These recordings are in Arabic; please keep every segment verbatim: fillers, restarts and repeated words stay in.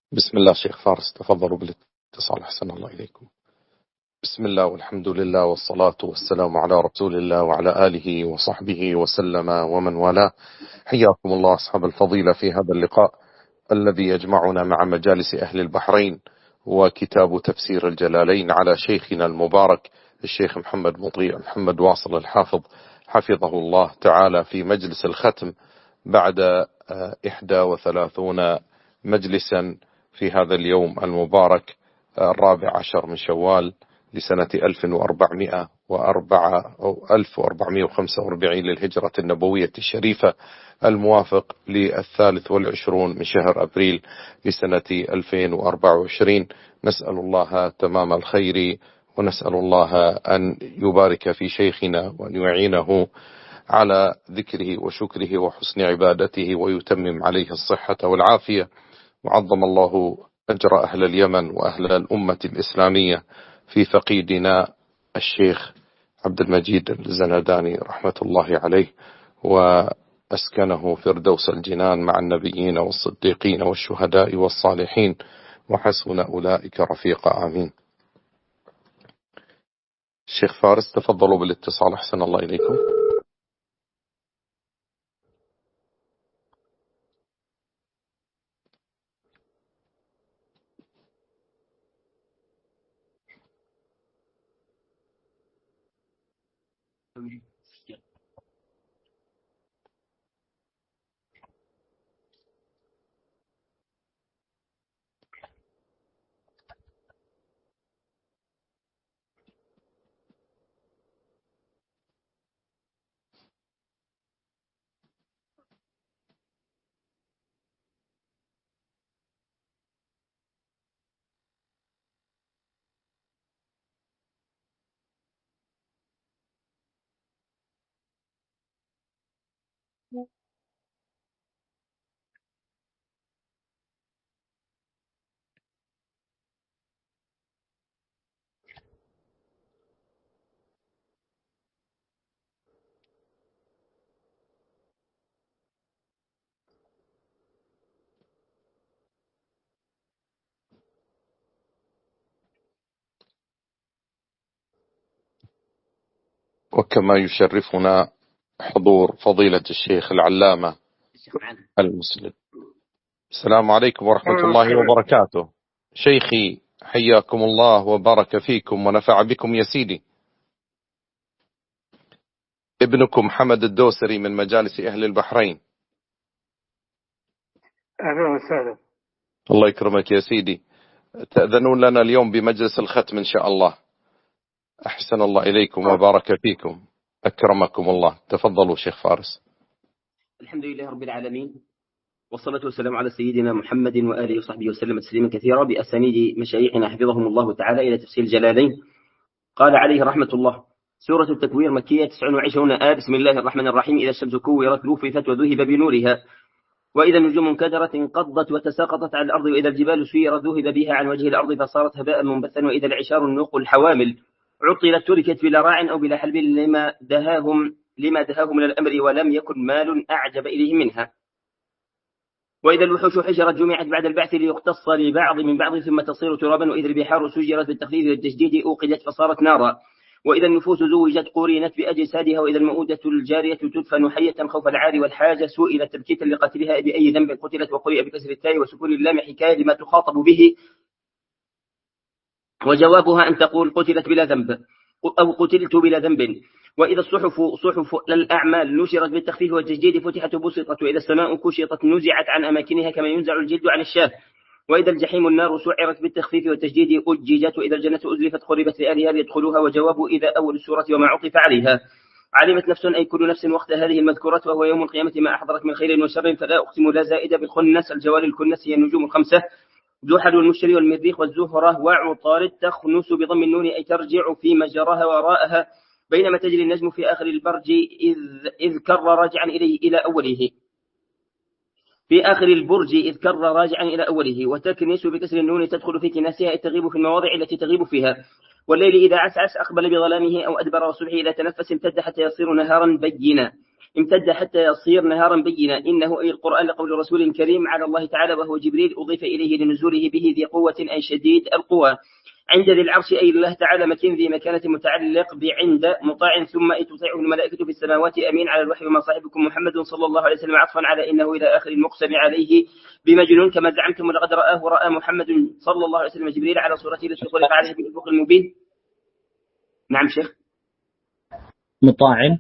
بسم الله شيخ فارس، تفضلوا بالاتصال. أحسن الله إليكم. بسم الله والحمد لله والصلاة والسلام على رسول الله وعلى آله وصحبه وسلم ومن والاه. حياكم الله أصحاب الفضيلة في هذا اللقاء الذي يجمعنا مع مجالس أهل البحرين وكتاب تفسير الجلالين على شيخنا المبارك الشيخ محمد مطيع محمد واصل الحافظ حفظه الله تعالى، في مجلس الختم بعد إحدى وثلاثون مجلسا في هذا اليوم المبارك الرابع عشر من شوال لسنة ألف وأربعمائة وأربعة أو ألف وأربعمائة وخمسة وأربعين للهجرة النبوية الشريفة، الموافق للثالث والعشرون من شهر أبريل لسنة ألفين وأربعة وعشرين. نسأل الله تمام الخير، ونسأل الله أن يبارك في شيخنا وأن يعينه على ذكره وشكره وحسن عبادته، ويتمم عليه الصحة والعافية. وعظم الله أجر أهل اليمن وأهل الأمة الإسلامية في فقيدنا الشيخ عبد المجيد الزنداني رحمة الله عليه، وأسكنه فردوس الجنان مع النبيين والصديقين والشهداء والصالحين، وحسن أولئك رفيقا. آمين. الشيخ فارس تفضلوا بالاتصال. أحسن الله إليكم. وكما يشرفنا حضور فضيلة الشيخ العلامة المسلم. السلام عليكم ورحمة الله وبركاته. شيخي حياكم الله وبارك فيكم ونفع بكم يا سيدي. ابنكم حمد الدوسري من مجالس أهل البحرين. أهلا وسهلا. الله يكرمك يا سيدي. تأذنون لنا اليوم بمجلس الختم إن شاء الله. أحسن الله إليكم وبارك فيكم، أكرمكم الله. تفضلوا شيخ فارس. الحمد لله رب العالمين، والصلاة والسلام على سيدنا محمد وآله وصحبه وسلم تسليما كثيرا، بأسانيد مشايخنا حفظهم الله تعالى إلى تفسير الجلالين. قال عليه رحمة الله: سورة التكوير مكية تسع وعشرون آية. بسم الله الرحمن الرحيم. إذا الشمس كورت لوفت وذهب بنورها، وإذا النجوم انكدرت انقضت وتساقطت على الأرض، وإذا الجبال سيرت ذهب بها عن وجه الأرض فصارت هباء منبثا، وإذا العشار النوق الحوامل عطلت تركت بلا راع أو بلا حلب لما دهاهم لما دهاهم من الأمر، ولم يكن مال أعجب إليهم منها. وإذا الوحوش حشرت جمعت بعد البعث ليقتص لبعض من بعض ثم تصير ترابا، وإذا البحار سجرت بالتخفيف والتجديد أوقدت فصارت نارا، وإذا النفوس زوجت قورنت بأجسادها، وإذا المؤودة الجارية تدفن حية خوف العار والحاجة سئلت تبكيتا لقتلها بأي ذنب قتلت، وقرئ بكسر التاء وسكون اللام حكاية لما تخاطب به، وجوابها أن تقول قتلت بلا ذنب أو قتلت بلا ذنب. وإذا الصحف صحف الأعمال نشرت بالتخفيف والتجديد فتحت وبسطت، وإذا السماء كشطت نزعت عن أماكنها كما ينزع الجلد عن الشاه، وإذا الجحيم النار سعرت بالتخفيف والتجديد أججت، وإذا الجنة أزلفت خربت لأهلها ليدخلوها. وجواب إذا أول السورة وما عطف عليها: علمت نفس أي كل نفس وقت هذه المذكورة، وهو يوم القيامة ما أحضرت من خير وشر. فلا أقسم لا زائدة بالخنس. الجوار الكنس هي النجوم الخمسة: زحل والمشتري والمريخ والزهرة وعطارد. تخنس بضم النون أي ترجع في مجراها وراءها، بينما تجري النجم في آخر البرج إذ, إذ كر راجعا إليه إلى أوله في آخر البرج إذ كر راجعا إلى أوله. وتكنس بكسر النون تدخل في كناسها، تغيب في المواضع التي تغيب فيها. والليل إذا عسعس أقبل بظلامه أو أدبر، والصبح إذا تنفس امتد حتى يصير نهارا بينا. امتد حتى يصير نهارا بينا، إنه أي القرآن لقول رسول كريم على الله تعالى، وهو جبريل أضيف إليه لنزوله به ذي قوة أي شديد القوى، عند ذي العرش أي الله تعالى، مكين ذي مكانة متعلق بعند مطاع، ثم أي تطيعه الملائكة في السماوات، أمين على الوحي، وما صاحبكم محمد صلى الله عليه وسلم عطفا على إنه إلى آخر المقسم عليه بمجنون كما زعمتم، ولقد رآه رأى محمد صلى الله عليه وسلم جبريل على صورته التي خلق عليه بالأفق المبين. نعم شيخ. مطاع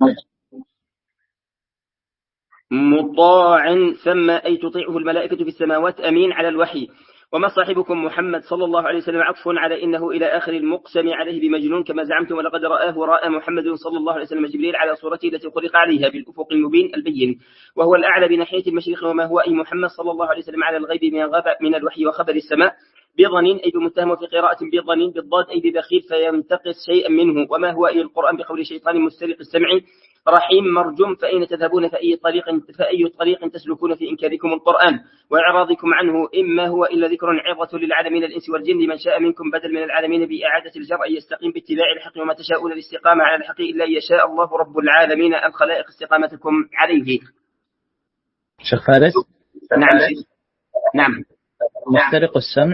مطاع ثم أي تطيعه الملائكة في السماوات، أمين على الوحي، وما صاحبكم محمد صلى الله عليه وسلم عطف على إنه إلى آخر المقسم عليه بمجنون كما زعمتم، ولقد رآه رأى محمد صلى الله عليه وسلم جبريل على صورته التي خلق عليها بالأفق المبين البين، وهو الأعلى بناحية المشرق، وما هو أي محمد صلى الله عليه وسلم على الغيب من غاب من الوحي وخبر السماء، بظنين أي بمتهم، وفي قراءة بظنين بالضاد أي ببخيل فينتقص شيئا منه، وما هو أي القرآن بقول شيطان مسترق السمع رحيم مرجوم، فأين تذهبون فأي طريق فأي طريق تسلكون في إنكاركم القرآن وإعراضكم عنه، إما هو إلا ذكر عظة للعالمين الإنس والجن، لمن شاء منكم بدل من العالمين بإعادة الجر أن يستقيم باتباع الحق، وما تشاءون الاستقامة على الحق إلا أن يشاء الله رب العالمين الخلائق استقامتكم عليه. شيخ فارس. نعم شيخ. نعم. مسترق السمع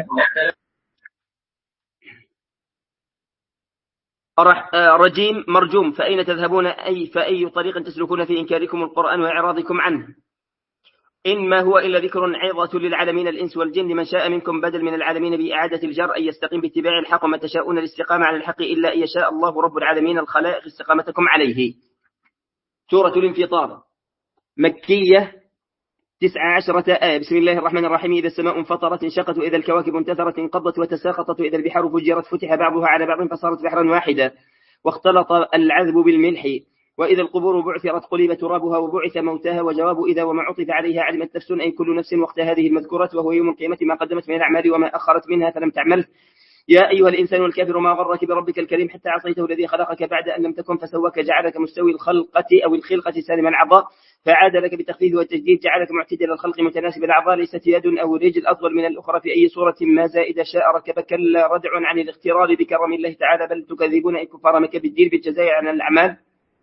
رجيم مرجوم، فأين تذهبون أي فأي طريق تسلكون في إنكاركم القرآن وإعراضكم عنه، إنما هو إلا ذكر عظة للعالمين الإنس والجن، من شاء منكم بدل من العالمين بإعادة الجر أن يستقيم باتباع الحق، وما تشاءون الاستقامة على الحق إلا أن يشاء الله رب العالمين الخلائق استقامتكم عليه. سورة الانفطار مكية تسع عشرة آية. بسم الله الرحمن الرحيم. إذا السماء انفطرت انشقت، وإذا الكواكب انتثرت انقضت وتساقطت، وإذا البحار فجرت فتح بعضها على بعض فصارت بحرا واحدا واختلط العذب بالملح، وإذا القبور بعثرت قلب ترابها وبعث موتاها، وجواب إذا وما عطف عليها علمت نفس أي كل نفس وقت هذه المذكورة، وهو يوم القيامة ما قدمت من الأعمال وما أخرت منها فلم تعمل. يا أيها الإنسان الكافر ما غرك بربك الكريم حتى عصيته الذي خلقك بعد أن لم تكن فسواك، جعلك مستوي الخلقة أو الخلقة سالم الأعضاء فعاد لك بالتخفيف والتجديد، جعلك معتدل الخلق متناسب الأعضاء، ليست يد أو رجل أطول من الأخرى في أي صورة ما زائدة شاء ركب، كلا ردع عن الاغترار بكرم الله تعالى، بل تكذبون أي كفار مكة بالدين بالجزاء عن الأعمال،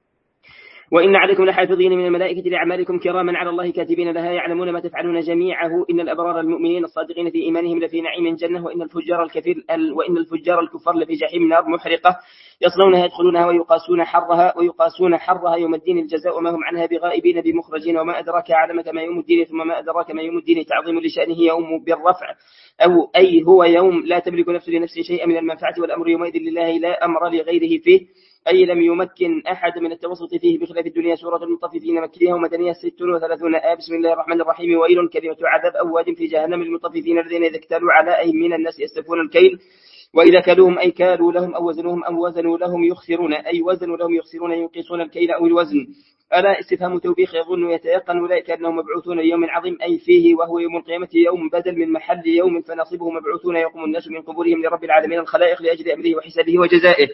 وإن عليكم لحافظين من الملائكة لأعمالكم كراما على الله كاتبين لها يعلمون ما تفعلون جميعه، إن الأبرار المؤمنين الصادقين في إيمانهم لفي نعيم جنة، وإن الفجار الكفير وإن الفجار الكفار لفي جحيم نار محرقة يصلونها يدخلونها ويقاسون حرها ويقاسون حرها يوم الدين الجزاء، وما هم عنها بغائبين بمخرجين، وما أدراك علمك ما يوم الدين، ثم ما أدراك ما يوم الدين تعظيم لشأنه يوم بالرفع، أو أي هو يوم لا تملك نفس لنفس شيئا من المنفعة، والأمر يومئذ لله لا أمر لغيره فيه، أي لم يمكن أحد من التوسط فيه بخلاف الدنيا. سورة المطففين مكية ومدنية ست وثلاثون آية. بسم الله الرحمن الرحيم. ويل كلمة عذاب أواد في جهنم المطففين الذين إذا اكتالوا على أي من الناس يستفون الكيل، وإذا كالوهم أي كالوا لهم أو وزنوهم أو وزنوا لهم يخسرون أي وزنوا لهم يخسرون ينقصون الكيل أو الوزن. ألا استفهام توبيخ يظن يتيقن أولئك أنهم مبعوثون ليوم عظيم أي فيه، وهو يوم القيامة، يوم بدل من محل يوم فنصبه مبعوثون يقوم الناس من قبورهم لرب العالمين الخلائق لأجل أمره وحسابه وجزائه.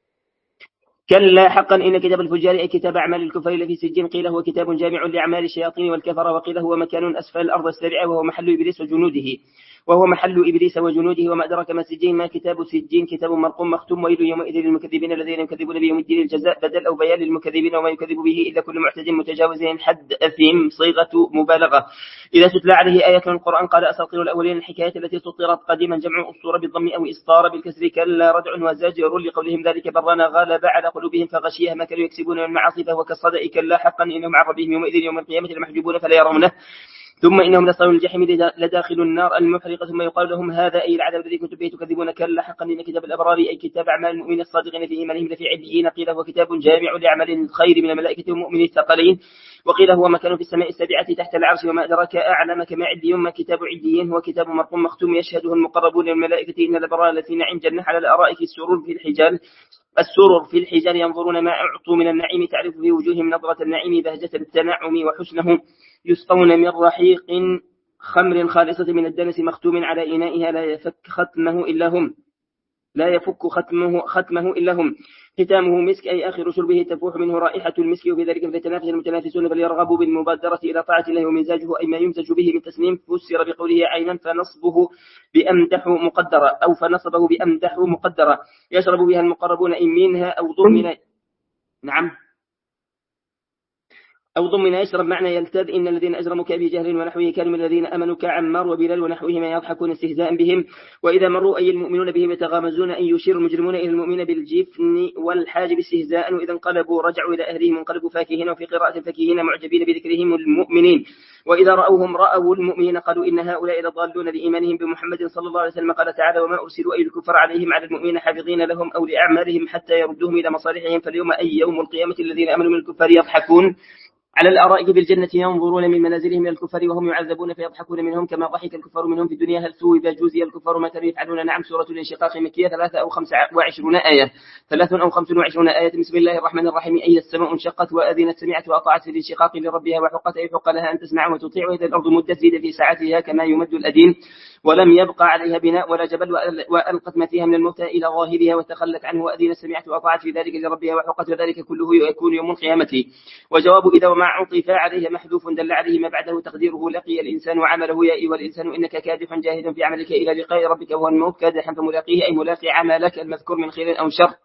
كلا حقا إن كتاب الفجار أي كتاب أعمال الكفر الذي سجين، قيل هو كتاب جامع لأعمال الشياطين والكفر، وقيل هو مكان أسفل الأرض السابعة وهو محل إبليس وجنوده وهو محل إبليس وجنوده. وما أدرك ما سجين، ما كتاب سجين كتاب مرقوم مختوم. ويل يومئذ للمكذبين الذين يكذبون بيوم الدين الجزاء بدل أو بيان للمكذبين، وما يكذب به إلا كل معتد متجاوز حد أثيم صيغة مبالغة. إذا تتلى عليه آية من القرآن قال أساطير الأولين الحكاية التي سطرت قديما جمع أسطورة بالضم أو إسطار بالكسر، كلا ردع وزاجر لقولهم ذلك برنا غالب على قلوبهم فغشيها ما كانوا يكسبون من المعاصي فهو كالصدأ. كلا حقا إنهم عن ربهم يومئذ يوم القيامة لمحجوبون فلا يرونه، ثم إنهم لصالون الجحيم لداخل النار المحرقة، ثم يقال لهم هذا أي العذاب الذي كنتم به تكذبون. كلا حقا إن كتاب الأبرار أي كتاب أعمال المؤمنين الصادقين في إيمانهم لفي عليين، قيل هو كتاب جامع لأعمال الخير من الملائكة والمؤمنين الثقلين، وقيل هو مكان في السماء السابعة تحت العرش. وما أدراك أعلمك ما عليون، ما كتاب عليين هو كتاب مرقوم مختوم يشهده المقربون الملائكة، إن الأبرار الذين نعيم جنة على الأرائك السرور في الحجال السرر في الحجال ينظرون ما أعطوا من النعيم تعرف في وجوههم نظرة النعيم بهجة التنعم وحسنه، يسقون من رحيق خمر خالصة من الدنس مختوم على إنائها لا يفك ختمه إلا هم لا يفك ختمه ختمه إلا هم ختامه مسك أي آخر شربه تفوح منه رائحة المسك، وفي ذلك فليتنافس المتنافسون فليرغبوا بالمبادرة إلى طاعة الله. ومزاجه أي ما يمزج به من تسنيم فسر بقوله عينا فنصبه بأمدح مقدرة أو فنصبه بأمدح مقدرة يشرب بها المقربون إن منها أو ضمن. نعم أو ضمن يشرب معنى يلتذ إن الذين أجرموا كأبي جهل ونحوه كانوا من الذين أمنوا كعمار وبلال ونحوهما يضحكون استهزاء بهم وإذا مروا أي المؤمنون بهم يتغامزون أن يشير المجرمون إلى المؤمن بالجفن والحاجب استهزاء وإذا انقلبوا رجعوا إلى أهلهم انقلبوا فاكهين وفي قراءة فاكهين معجبين بذكرهم المؤمنين وإذا رأوهم رأوا المؤمنين قالوا إن هؤلاء لضالون لإيمانهم بمحمد صلى الله عليه وسلم قال تعالى وما أرسلوا أي الكفر عليهم على المؤمنين حافظين لهم أو لأعمالهم حتى يردوهم إلى مصالحهم فاليوم أي يوم القيامة الذين أمنوا من الكفار يضحكون على الأرائك بالجنة ينظرون من منازلهم من الكفار وهم يعذبون فيضحكون منهم كما ضحك الكفار منهم في الدنيا هل ثوب جوزي الكفار ما كانوا يفعلون نعم سورة الانشقاق مكية ثلاثة أو خمسة وعشرون آية ثلاث أو خمس وعشرون آية بسم الله الرحمن الرحيم أي السماء انشقت وأذنت سمعت وأطاعت في الانشقاق لربها وحقت أي حق لها أن تسمع وتطيع وإذا الأرض مدت زيد في ساعتها كما يمد الأدين ولم يبقى عليها بناء ولا جبل وألقت ما فيها من الموتى إلى ظاهرها وتخلت عنه وأذنت سمعت وأطاعت في ذلك لربها وحقت وذلك كله يكون يوم القيامة. وجواب إذا وما عطف عليه محذوف دل عليه ما بعده تقديره لقي الإنسان وعمله يا أيها الإنسان إنك كادح جاهد في عملك إلى لقاء ربك وهو الموت كادحا فملاقيه أي ملاقي عملك المذكور من خير أو شر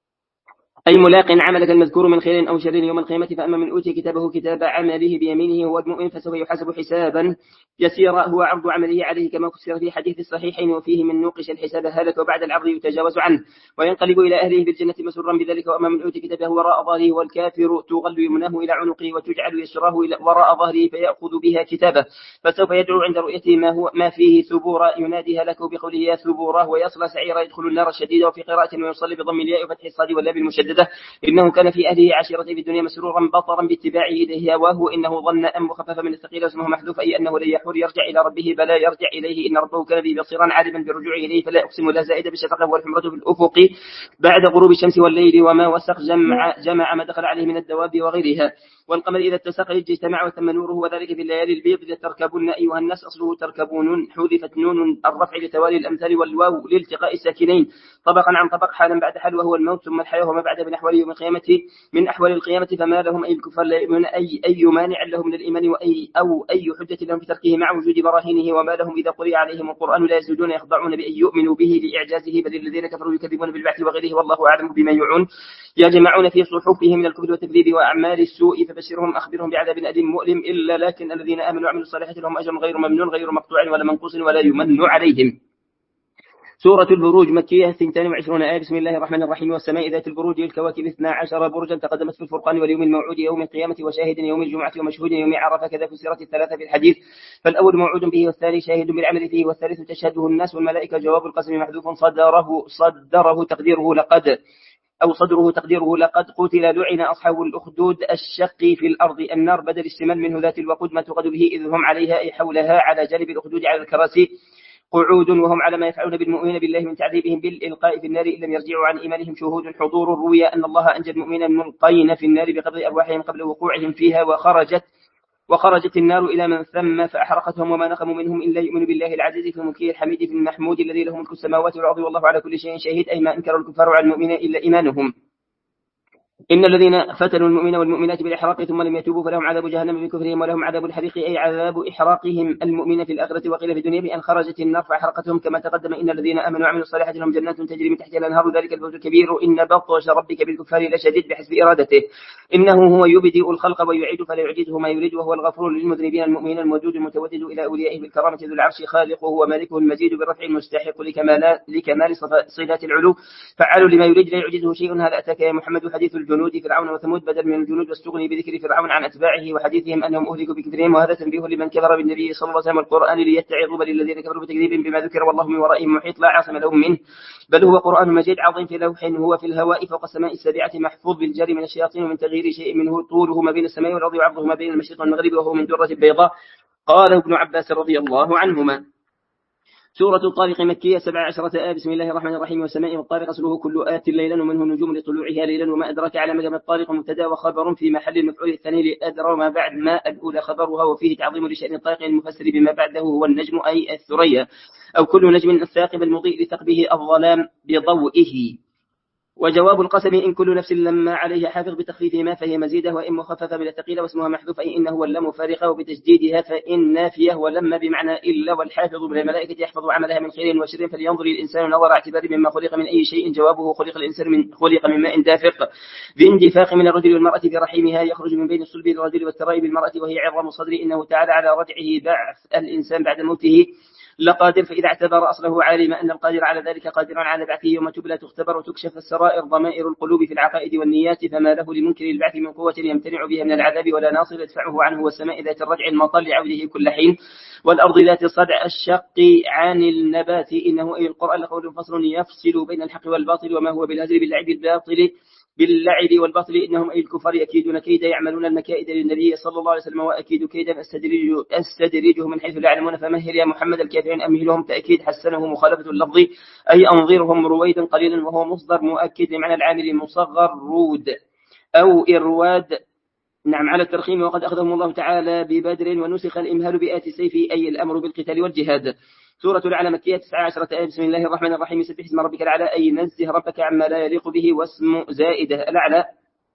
أي ملاق عملك المذكور من خير أو شر يوم القيامة فأما من أوتي كتابه كتاب عمله بيمينه هو المؤمن فسوف يحاسب حسابا يسيرا هو عرض عمله عليه كما فسر في حديث الصحيحين وفيه من نوقش الحساب هلك وبعد العرض يتجاوز عنه وينقلب إلى أهله بالجنة مسرا بذلك. وأما من أوتي كتابه وراء ظهره والكافر تغل يمناه إلى عنقه وتجعل يسراه وراء ظهره فيأخذ بها كتابه فسوف يدعو عند رؤيته ما, هو ما فيه ثبورا ينادي هلك بقوله يا ثبورا ويصلى سعيرا يدخل النار الشديدة. وفي قراءة ويصلي بضم الياء وفتح الصاد واللام المشددة إنه كان في أهله عشيرته في الدنيا مسرورا بطرا باتباعه إليه هواه إنه ظن أن مخفف من الثقيل اسمه محذوف أي أنه لن يحور يرجع إلى ربه بلا يرجع إليه إن ربه كان به بصيرا عالما برجوعه إليه فلا أقسم لا زائد بالشفقة والحمرة في الأفق بعد غروب الشمس والليل وما وسق جمع, جمع ما دخل عليه من الدواب وغيرها. والقمر إذا اتسق اجتمع وتم نوره وذلك في الليالي البيض لتركبن أيها الناس أصله تركبون حذفت نون الرفع لتوالي الأمثال والواو لالتقاء الساكنين طبقا عن طبق حالا بعد حال وهو الموت ثم الحياة وما بعد من أحوال يوم القيامة من أحوال القيامة فما لهم أي الكفار لا يؤمنون أي, أي مانع لهم من الإيمان وأي أو أي حجة لهم في تركه مع وجود براهينه وما لهم إذا قرئ عليهم القرآن لا يزيدون يخضعون بأن يؤمنوا به لإعجازه بل الذين كفروا يكذبون بالبعث وغيره والله أعلم بما يوعون يجمعون في صحفهم من الكفر والتكذيب وأعمال السوء فبشرهم أخبرهم بعذاب أليم مؤلم إلا لكن الذين آمنوا وعملوا الصالحات لهم أجر غير ممنون غير مقطوع ولا منقوص ولا يمن عليهم. سورة البروج مكية اثنتين وعشرون آية بسم الله الرحمن الرحيم والسماء ذات البروج الكواكب اثنا عشر برجا تقدمت في الفرقان واليوم الموعود يوم القيامة وشاهد يوم الجمعة ومشهود يوم عرفة كذا فسرت الثلاثة في الحديث فالأول موعود به والثاني شاهد بالعمل فيه والثالث تشهده الناس والملائكة جواب القسم محذوف صدره صدره تقديره لقد أو صدره تقديره لقد قتل لعن أصحاب الأخدود الشق في الأرض النار بدل اشتمال منه ذات الوقود ما تقد به إذ هم عليها أي حولها على جانب الأخدود على الكراسي قعود وهم على ما يفعلون بالمؤمنين بالله من تعذيبهم بالإلقاء في النار إن لم يرجعوا عن إيمانهم شهود حضور روي أن الله أنجى المؤمنين ملقين في النار بقبض أرواحهم قبل وقوعهم فيها وخرجت وخرجت النار إلى من ثم فأحرقتهم وما نقموا منهم إلا يؤمنوا بالله العزيز في الملكي الحميد في المحمود الذي له ملك السماوات والأرض والله على كل شيء شهيد أي ما أنكر الكفار على المؤمنين إلا إيمانهم. إن الذين فتنوا المؤمنين والمؤمنات بالإحراق ثم لم يتوبوا فلهم عذاب جهنم بكفرهم ولهم عذاب الحريق أي عذاب إحراقهم المؤمنين في الآخرة وقيل في الدنيا بأن خرجت النار فأحرقتهم كما تقدم إن الذين آمنوا وعملوا الصالحات لهم جنات تجري من تحتها الأنهار ذلك الفوز الكبير إن بطش ربك بالكفار لشديد بحسب إرادته إنه هو يبدئ الخلق ويعيد فلا يعجزه ما يريد وهو الغفور للمذنبين المؤمنين المودود المتودد إلى أوليائه بالكرامة ذو العرش خالقه ومالكه المجيد بالرفع المستحق لكمال لكمال صفات العلو فعال لما يريد لا يعجزه شيء. هذا أتاك يا محمد حديث الجنود فرعون وثمود بدل من الجنود واستغني بذكر فرعون عن أتباعه وحديثهم أنهم أهلكوا بكفرهم وهذا تنبيه لمن كفر بالنبي صلى الله عليه وسلم القرآن ليتعظوا بل الذين كفروا بتكذيب بما ذكر والله من ورائهم محيط لا عاصم لهم منه بل هو قرآن مجيد عظيم في لوح هو في الهواء فوق السماء السابعة محفوظ بالجار من الشياطين ومن تغيير شيء منه طوله ما بين السماء والأرض وعرضه ما بين المشرق والمغرب وهو من درة بيضاء قاله ابن عباس رضي الله عنهما. سورة الطارق مكية سبع عشرة آية بسم الله الرحمن الرحيم والسماء والطارق أصله كل آت ليلا ومنه نجوم لطلوعها ليلا وما أدرك على مدى الطارق مبتدا وخبر في محل المفعول الثاني لأدرى وما بعد ما الأولى خبرها وفيه تعظيم لشأن الطارق المفسر بما بعده هو النجم أي الثريا أو كل نجم الثاقب المضيء لثقبه الظلام بضوئه. وجواب القسم إن كل نفس لما عليها حافظ بتخفيف ما فهي مزيدة، وإن مخففة من الثقيلة واسمها محذوف أي إنه واللام فارقة، وبتجديدها فإن نافية ولما بمعنى إلا، والحافظ من الملائكة يحفظ عملها من خير وشر، فلينظر الإنسان نظر اعتبار مما خلق من أي شيء. جوابه خلق الإنسان من خلق من ماء دافق باندفاق من الرجل والمرأة في رحمها يخرج من بين الصلب الرجل والترائب المرأة وهي عظام صدر. إنه تعالى على رجعه بعث الإنسان بعد موته لقادر، فإذا اعتبر أصله عالم أن القادر على ذلك قادرا على بعثه يوم تبلى تختبر وتكشف السرائر ضمائر القلوب في العقائد والنيات، فما له لمنكر البعث من قوة يمتنع بها من العذاب ولا ناصر يدفعه عنه. والسماء ذات الرجع المطر لعوده كل حين، والأرض ذات الصدع الشق عن النبات. إنه أي القرآن لقول فصل يفصل بين الحق والباطل، وما هو بالهزل باللعب الباطل باللعب والباطل. إنهم أي الكفار يكيدون كيدا يعملون المكائد للنبي صلى الله عليه وسلم، وأكيد كيدا أستدرجهم من حيث لا يعلمون. فمهل يا محمد الكافرين أمهلهم. تأكيد حسنه مخالفة اللفظ أي أنظرهم رويدا قليلا، وهو مصدر مؤكد لمعنى العامل مصغر رود أو إرواد. نعم على الترخيم. وقد أخذهم الله تعالى ببدر ونسخ الإمهال بآت السيف أي الأمر بالقتال والجهاد. سورة الأعلى مكية تسعة عشرة آية. بسم الله الرحمن الرحيم. سبح اسم ربك الأعلى أي نزه ربك عما لا يليق به. واسم زائدة الأعلى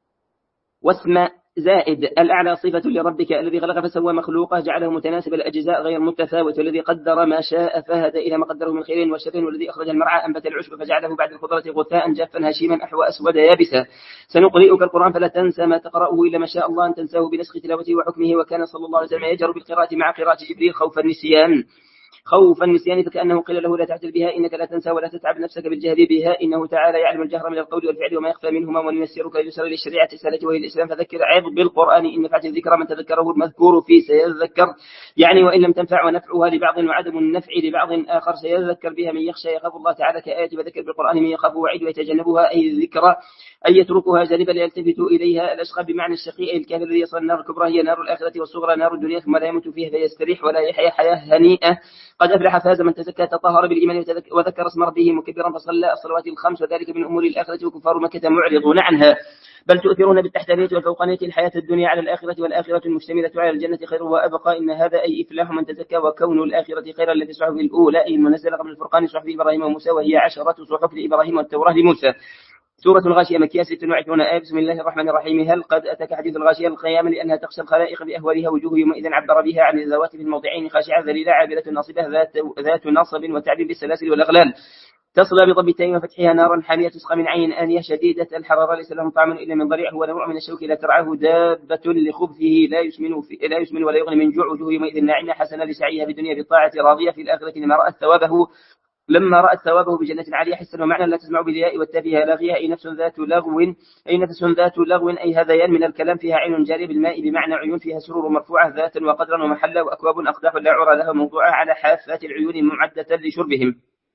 واسم زائد الأعلى صفة لربك الذي خلق فسوى مخلوقه جعله متناسب الأجزاء غير متفاوت، والذي قدر ما شاء فهدى إلى ما قدره من خير وشر، والذي أخرج المرعى أنبت العشب فجعله بعد الخضرة غثاء جافا هشيما أحوى أسود يابسا. سنقرئك القرآن فلا تنسى ما تقرأه إلا ما شاء الله أن تنساه بنسخ تلاوته وحكمه. وكان صلى الله عليه وسلم يجهر بالقراءة مع قراءة جبريل خوف النسيان خوف النسيان، فكأنه قيل له لا تعجل بها إنك لا تنسى ولا تتعب نفسك بالجهل بها. إنه تعالى يعلم الجهر من القول والفعل وما يخفى منهما، ونيسرك لليسر للشريعة السهلة وهي الإسلام. فذكر عظ بالقرآن إن نفعت الذكر من تذكره المذكور فيه سيذكر، يعني وإن لم تنفع ونفعها لبعض وعدم النفع لبعض آخر سيذكر بها من يخشى يخاف الله تعالى كآية وذكر بالقرآن من يخاف وعيد ويتجنبها أي الذكرى أي يتركها جانبا ليلتفت إليها. الأشقى بمعنى الشقي الكافر الذي يصل النار الكبرى هي نار الآخرة والصغرى نار الدنيا ثم لا يموت فيها فيستريح ولا يحيا حياة هنيئة. قد أفلح فاز من تزكى تطهر بالإيمان وذكر اسم ربه مكبرا فصلى الصلوات الخمس وذلك من أمور الآخرة وكفار مكة معرضون عنها. بل تؤثرون بالتحتانية والفوقانية الحياة الدنيا على الآخرة والآخرة المشتملة على الجنة خير وأبقى. إن هذا أي إفلاح من تزكى وكون الآخرة خيرا التي صحف الأولى أي المنزلة قبل الفرقان صحف إبراهيم وموسى وهي عشرة صحف لإبراهيم والتوراة لموسى. سورة الغاشية مكية ست وعشرون آية. بسم الله الرحمن الرحيم. هل قد أتاك حديث الغاشية القيامة لأنها تخشى الخلائق بأهوالها وجوه يومئذ عبر بها عن الذوات في الموضعين خاشعة ذليلة عابرة ناصبة ذات, ذات نصب وتعب بالسلاسل والأغلال تصلى بضب التين وفتحها نارا حامية تسقى من عين آنية شديدة الحرارة ليس لهم طعم إلا من ضريع هو نوع من الشوك لا ترعاه دابة لخبثه لا يسمن, لا يسمن ولا يغني من جوع وجوه يومئذ ناعمة حسنة لسعيها في الدنيا بالطاعة راضية في الآخرة لما رأت ثوابه لما رأت ثوابه بجنة عالية حسا ومعنى لا تسمع بالياء والتافهة لاغية أي نفس ذات لغو أي نفس ذات لغو أي هذيان من الكلام فيها عين جارية بالماء بمعنى عيون فيها سرور مرفوعة ذاتا وقدرا ومحلا وأكواب أقداح لا عرى لها موضوعة على حافات العيون معدة لشربهم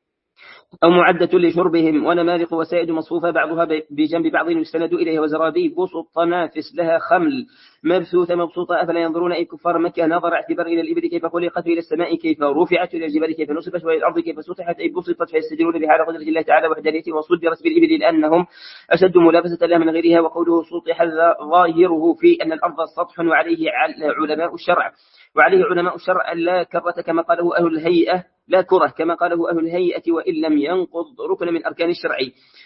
أو معدة لشربهم ونمارق وسائد مصفوفة بعضها بجنب بعض يستند إليها وزرابي بسط نافس لها خمل مبثوثة مبسوطة. أفلا ينظرون أي كفار مكة نظر اعتبار إلى الإبل كيف خلقت إلى السماء كيف رفعت إلى الجبال كيف نصبت وإلى الأرض كيف سطحت أي بسطت فيستجرون بها على قدرة الله تعالى وحدانيته وصدرت بالإبل لأنهم أشد ملابسة لها من غيرها. وقوله سطح ظاهره في أن الأرض سطح وعليه علماء الشرع وعليه علماء الشرع لا كرة كما قاله أهل الهيئة لا كره كما قاله أهل الهيئة وإن لم ينقض ركن من أركان الشرع.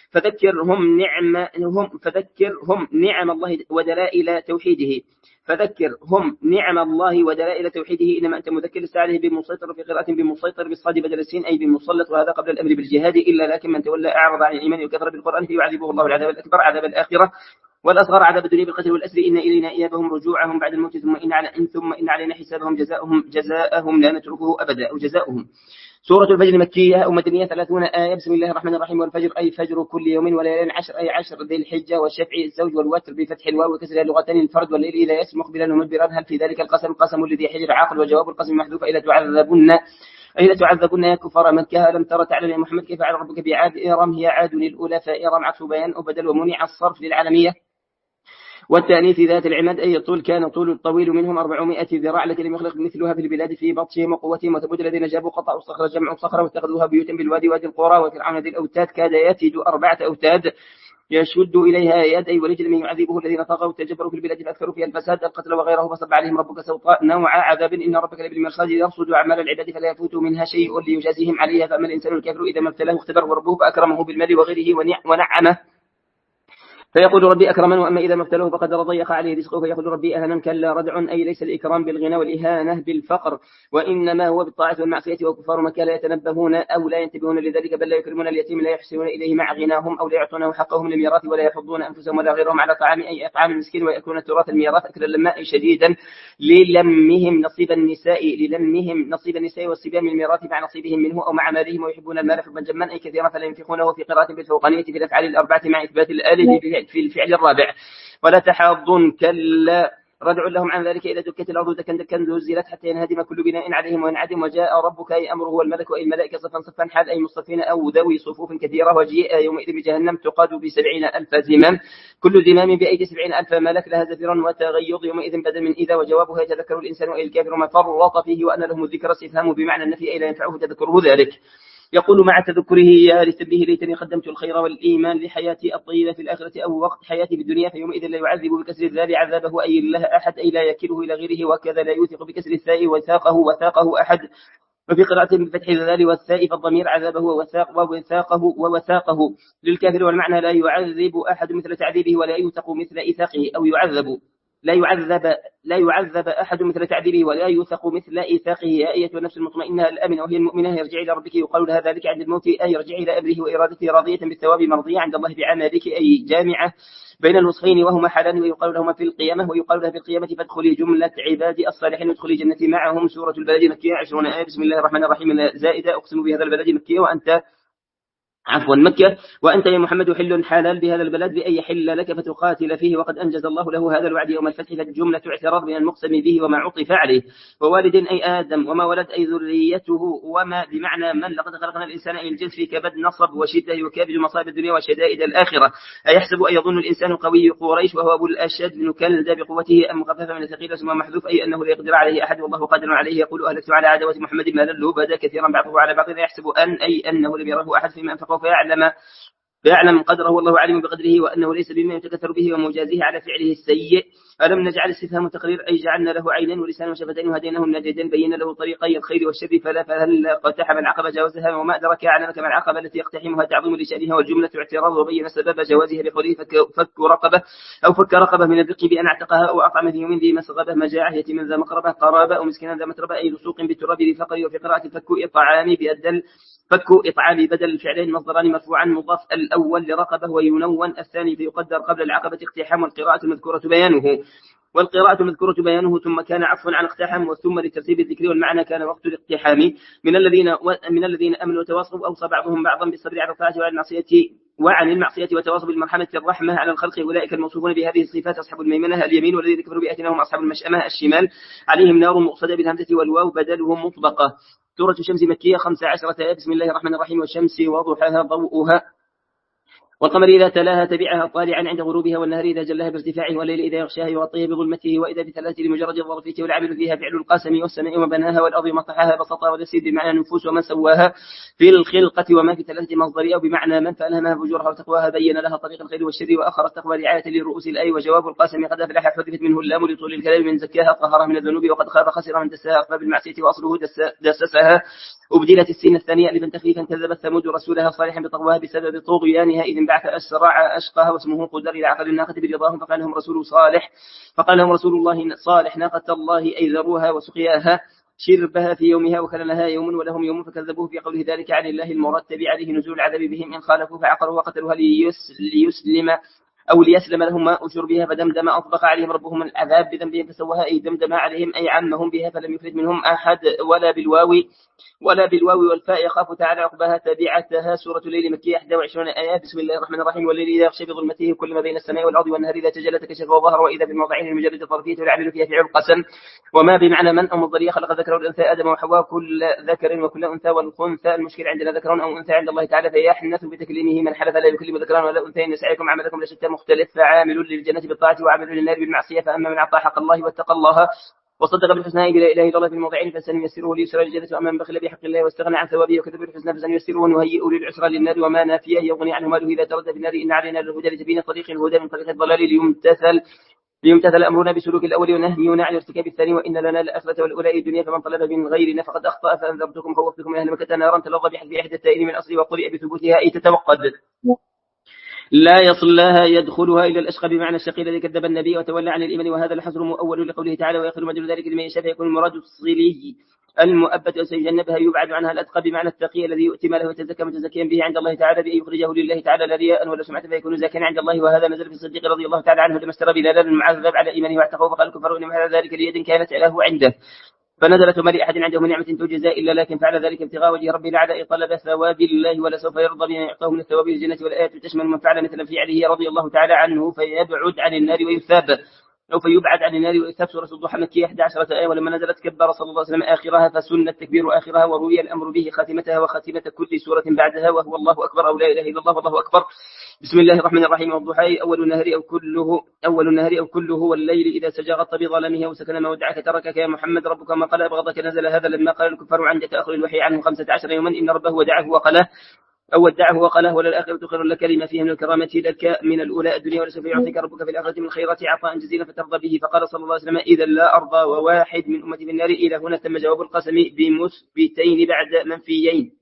فذكرهم نعم هم فذكرهم نعم الله ودلائل توحيده فذكرهم نعم الله ودلائل توحيده إنما أنت مذكر لسعره بمسيطر في قراءة بمسيطر بالصاد بدل السين أي بمسلط وهذا قبل الأمر بالجهاد إلا لكن من تولى أعرض عن الإيمان وكفر بالقرآن فيعذبه الله العذاب الأكبر عذاب الآخرة والأصغر عذاب الدنيا بالقتل والأسر إن إلينا إيابهم رجوعهم بعد الموت ثم إن على إن ثم إن علينا حسابهم جزاؤهم جزاءهم لا نتركه أبدا أو جزاؤهم. سورة الفجر مكية أو مدنية ثلاثون آية. بسم الله الرحمن الرحيم. والفجر أي فجر كل يوم وليلة عشر أي عشر ذي الحجة والشفع الزوج والوتر بفتح الواو وكسر اللغتين الفرد والليل إذا يسمى مقبلا ومدبرا هل في ذلك القسم قسم الذي حجر عاقل وجواب القسم محذوف إلى تعذبن أي لتعذبن يا كفار مكة. لم ترى تعلم يا محمد كيف فعل ربك بعاد إرم هي عاد الأولى فإرم عكس بيان وبدل ومنع الصرف للعالمية والتأنيث ذات العماد أي طول كان طول الطويل منهم أربعمائة ذراع لكن لم يخلق مثلها في البلاد في بطشهم وقوتهم وثبوت الذين جابوا قطعوا الصخرة جمعوا صخرة واتخذوها بيوتا بالوادي وادي القرى وفرعون ذي الأوتاد كاد يتد أربعة أوتاد يشد إليها يد أي ورجل من يعذبه الذين طغوا تجبروا في البلاد فأكثروا فيها الفساد القتل وغيره فصب عليهم ربك سوط نوع عذاب إن ربك لبالمرصاد يرصد أعمال العباد فلا يفوت منها شيء ليجازيهم عليها. فأما الإنسان الكافر إذا ما ابتلاه اختبره ربه فأكرمه بالمال وغيره ونعمه فيقول ربي أكرمن، وأما إذا ما ابتلوه فقدر ضيق عليه رزقه فيقول ربي أهنن. كلا ردع، أي ليس الإكرام بالغنى والإهانة بالفقر، وإنما هو بالطاعة والمعصية. وكفار مكة لا يتنبهون أو لا ينتبهون لذلك، بل لا يكرمون اليتيم، لا يحسنون إليه مع غناهم، أو لا يعطونه حقه من الميراث، ولا يحضون أنفسهم ولا غيرهم على طعام أي إطعام المسكين، ويأكلون التراث الميراث أكلا لما أي شديدا للمهم نصيب النساء للمهم نصيب النساء والصبيان من الميراث مع نصيبهم منه أو مع مالهم، ويحبون المال حبا جما أي كثيرا، فلا ينفقونه في قراءة بالفوقانية في الأفعال الأربعة مع إثبات الآلة في الفعل الرابع. ولا تحاضون، كلا ردع لهم عن ذلك إذا دكت الأرض دكا دكا زلزلت حتى ينهدم كل بناء عليهم وينعدم. وجاء ربك أي أمره والملك أي الملائكة صفا صفا حال أي مصطفين أو ذوي صفوف كثيرة. وجيء يومئذ بجهنم تقاد بسبعين ألف زمام، كل زمام بأيدي سبعين ألف ملك لها زفير وتغيظ يومئذ بدل من إذا. وجوابها يتذكر الإنسان وإن الكافر ما فرط فيه وأن لهم الذكر استفهام بمعنى النفي أي لا ينفعه تذكره ذلك. يقول مع تذكره يا لسبه ليتني قدمت الخير والإيمان لحياتي الطيبة في الآخرة أو وقت حياتي في الدنيا، فيومئذ لا يعذب بكسر الذال عذابه أي لها أحد أي لا يكله إلى غيره، وكذا لا يوثق بكسر الثاء وثاقه وثاقه أحد. وفي قراءة بفتح الذال والثاء فالضمير عذابه ووثاق ووثاقه ووثاقه للكافر، والمعنى لا يعذب أحد مثل تعذيبه ولا يوثق مثل إيثاقه، أو يعذب لا يعذب لا يعذب أحد مثل تعذيبه ولا يوثق مثل إيثاقه. يا أيتها النفس المطمئنة الآمنة وهي المؤمنة يرجع إلى ربك يقال لها ذلك عند الموت أي يرجع إلى أمره وإرادته راضية بالثواب مرضية عند الله بعملك أي جامعة بين الوصفين وهما حالان، ويقال لهما في القيامة ويقال لها في القيامة فادخلي جملة عبادي الصالحين وادخلي جنتي معهم. سورة البلد مكية عشرون آية. بسم الله الرحمن الرحيم زائدة. أقسم بهذا البلد مكية وأنت عفوا مكة وأنت يا محمد حل حلال بهذا البلد بأن يحل لك فتقاتل فيه، وقد أنجز الله له هذا الوعد يوم الفتح. فالجملة اعتراض من المقسم به وما عطف عليه. ووالد أي آدم، وما ولد أي ذريته، وما بمعنى من. لقد خلقنا الإنسان أي الجنس في كبد نصب وشدة يكابد مصائب الدنيا وشدائد الآخرة. أيحسب أن يظن الإنسان قوي قريش وهو أبو الأشد بن كلد بقوته أم مخففة من الثقيل ثم محذوف أي أنه لا يقدر عليه أحد والله قادر عليه. يقول أهلكت على عداوة محمد ما لله بدا كثيرا بعضه على بعض. يحسب أن أي أنه لم يره أحد فيما أنفقه فيعلم فيعلم قدره والله عالم بقدره وأنه ليس بما يتكثر به ومجازيه على فعله السيء. ألم نجعل استفهام تقرير أي جعلنا له عينين ولسانا وشفتين وهديناه النجدين بين له طريقي الخير والشر فلا فهل اقتحم العقبة جاوزها وما أدرك أعلم كما العقبة التي يقتحمها تعظيم لشأنها. والجملة اعتراض وبين سبب جوازها بقوله فك, فك رقبة أو فك رقبة من الرق بأن اعتقها أو أطعم في يوم ذي مسغبة مجاعة يتيما ذا مقربة قرابة أو مسكينا ذا متربة أي لصوق بالتراب لفقر. وفي قراءة فك إطعام بأدل فك إطعام بدل الفعلين مصدران مرفوعا مضاف الأول لرقبة وينون الثاني فيقدر قبل العقبة اقتحام. والقراءة المذكورة بيانه والقراءة المذكورة بيانه ثم كان عفوا عن اقتحام وثم لترتيب الذكر والمعنى كان وقت الاقتحام. من الذين من الذين امنوا وتواصوا اوصى بعضهم بعضا بالصبر على الطاعة وعن المعصية وعن المعصية وتواصوا بالمرحمة الرحمة على الخلق. أولئك الموصوفون بهذه الصفات أصحاب الميمنة اليمين، والذين كفروا بآياتنا أصحاب المشأمة الشمال عليهم نار مؤصدة بالهمزة والواو بدلهم مطبقة. سورة الشمس مكية خمس عشرة آية. بسم الله الرحمن الرحيم. والشمس وضحاها ضوءها والقمر إذا تلاها تبعها طالعا عند غروبها والنهر إذا جلاها بارتفاعه والليل إذا يغشاها يغطيها بظلمته وإذا بثلاثة لمجرد الظرفية والعامل فيها فعل القاسم والسماء وما بناها والأرض ما طحاها بسطها واليسير بمعنى النفوس وما سواها في الخلقة وما في ثلاثة مصدرية وبمعنى من فألهمها فجورها وتقواها بين لها طريق الخير والشر وأخر التقوى رعاية لرؤوس الآي. وجواب القاسم قد أفلح حذفت منه اللام لطول الكلام من زكاها طهرها من الذنوب وقد خاب خسر من دسها أخفى بالمعصية وأصله دسسها. أبدلت السين الثانية لمن تخفيفا كذبت ثمود رسولها صالحا بطغواها بسبب طغيانها إذ انبعث أسرع أشقاها واسمه قدر إلى عقل الناقة برضاهم فقال لهم رسول صالح فقال لهم رسول الله صالح ناقة الله أي ذروها وسقياها شربها في يومها وكان لها يوم ولهم يوم فكذبوه في قوله ذلك عن الله المرتب عليه نزول العذاب بهم إن خالفوا فعقروا وقتلوها ليسلم أو ليسلم لهم ماء شربها فدمدم أطبق عليهم ربهم العذاب بذنبهم فسواها أي دمدم عليهم أي عمهم بها فلم يفرد منهم أحد ولا بالواو ولا بالواو والفاء يخاف تعالى عقبها تبعتها. سورة الليل مكية إحدى وعشرين آية. بسم الله الرحمن الرحيم. والليل إذا يغشى بظلمته كل ما بين السماء والأرض والنهر إذا تجلى تكشف وظهر وإذا بالموضعين المجرد الظرفية والعامل فيها فعل القسم وما بمعنى من أو مضرية خلق ذكر والأنثى آدم وحواء كل ذكر وكل أنثى والخنثى المشكل عندنا ذكر أو أنثى عند الله تعالى فيحنث بتكليمه من حلف لا يكلم ذكران ولا أنثى إن سعيكم عملكم لشتى مختلف فعامل للجنة بالطاعة وعامل للنار بالمعصية. فأما من أعطى حق الله واتقى الله وصدق بالحسنى بلا إله إلا الله في الموضعين فسنيسره ليسر الجنة. وأما من بخل بحق الله واستغنى عن ثوابه وكذب بالحسنى فسنيسره ونهيئ للعسرى للنار وما نافيه يغني عنه ماله إذا تردى في النار. إن علينا للهدى لتبين طريق الهدى من طريق الضلال ليمتثل ليمتثل أمرنا بسلوك الأول ونهينا عن ارتكاب الثاني. وإن لنا الآخرة والأولى الدنيا فمن طلب من غيرنا فقد أخطأ فأنذرتكم خوفتكم من أهل مكة نارا تلظى بحد أحد التائين من أصل وقرئ بثبوتها أي تتوقد. لا يصلها يدخلها إلا الأشقى بمعنى الشقي الذي كذب النبي وتولى عن الإيمان، وهذا الحصر مؤول لقوله تعالى ويأخذ مجل ذلك لمن يشاء فيكون المراد الصلي المؤبد وسيجنبها يبعد عنها الأتقى بمعنى التقي الذي يؤتي ماله ويتزكى متزكيا به عند الله تعالى بأن يخرجه لله تعالى لا رياء ولا سمعة فيكون زاكيا عند الله. وهذا نزل في الصديق رضي الله تعالى عنه لما اشترى بلالا المعذب على إيمانه واعتقوا فقال الكفار إنما على ذلك ليد كانت له عنده، فنزلت ما لأحد عنده من نعمة تجزى إلا لكن فعل ذلك ابتغاء وجه ربه الأعلى طلب ثواب الله ولا سوف يرضى بما يعطاه من الثواب الجنة. والآيات تشمل من فعل مثل فعله رضي الله تعالى عنه فيبعد عن النار ويثاب أو فيبعد عن النار ويثاب. سورة الضحى مكية إحدى عشرة آية، ولما نزلت كبر صلى الله عليه وسلم آخرها فسن التكبير آخرها، وروي الأمر به خاتمتها وخاتمة كل سورة بعدها، وهو الله أكبر أو لا إله إلا الله والله أكبر. بسم الله الرحمن الرحيم. والضحى أول النهار أو كله أول النهار أو كله والليل إذا سجى غط بظلامه وسكن ما ودعك تركك يا محمد ربك ما قال أبغضك. نزل هذا لما قال الكفار عند تأخر الوحي عنه خمسة عشر يوما إن ربه ودعه وقله أو ودعه وقله وللآخرة خير لك لما فيه من الكرامة لك من الأولى الدنيا ولسوف يعطيك ربك في الآخرة من الخيرات عطاء جزيلا فترضى به. فقال صلى الله عليه وسلم إذا لا أرضى وواحد من أمتي في النار. إلى هنا تم جواب القسم بمثبتين بعد منفيين.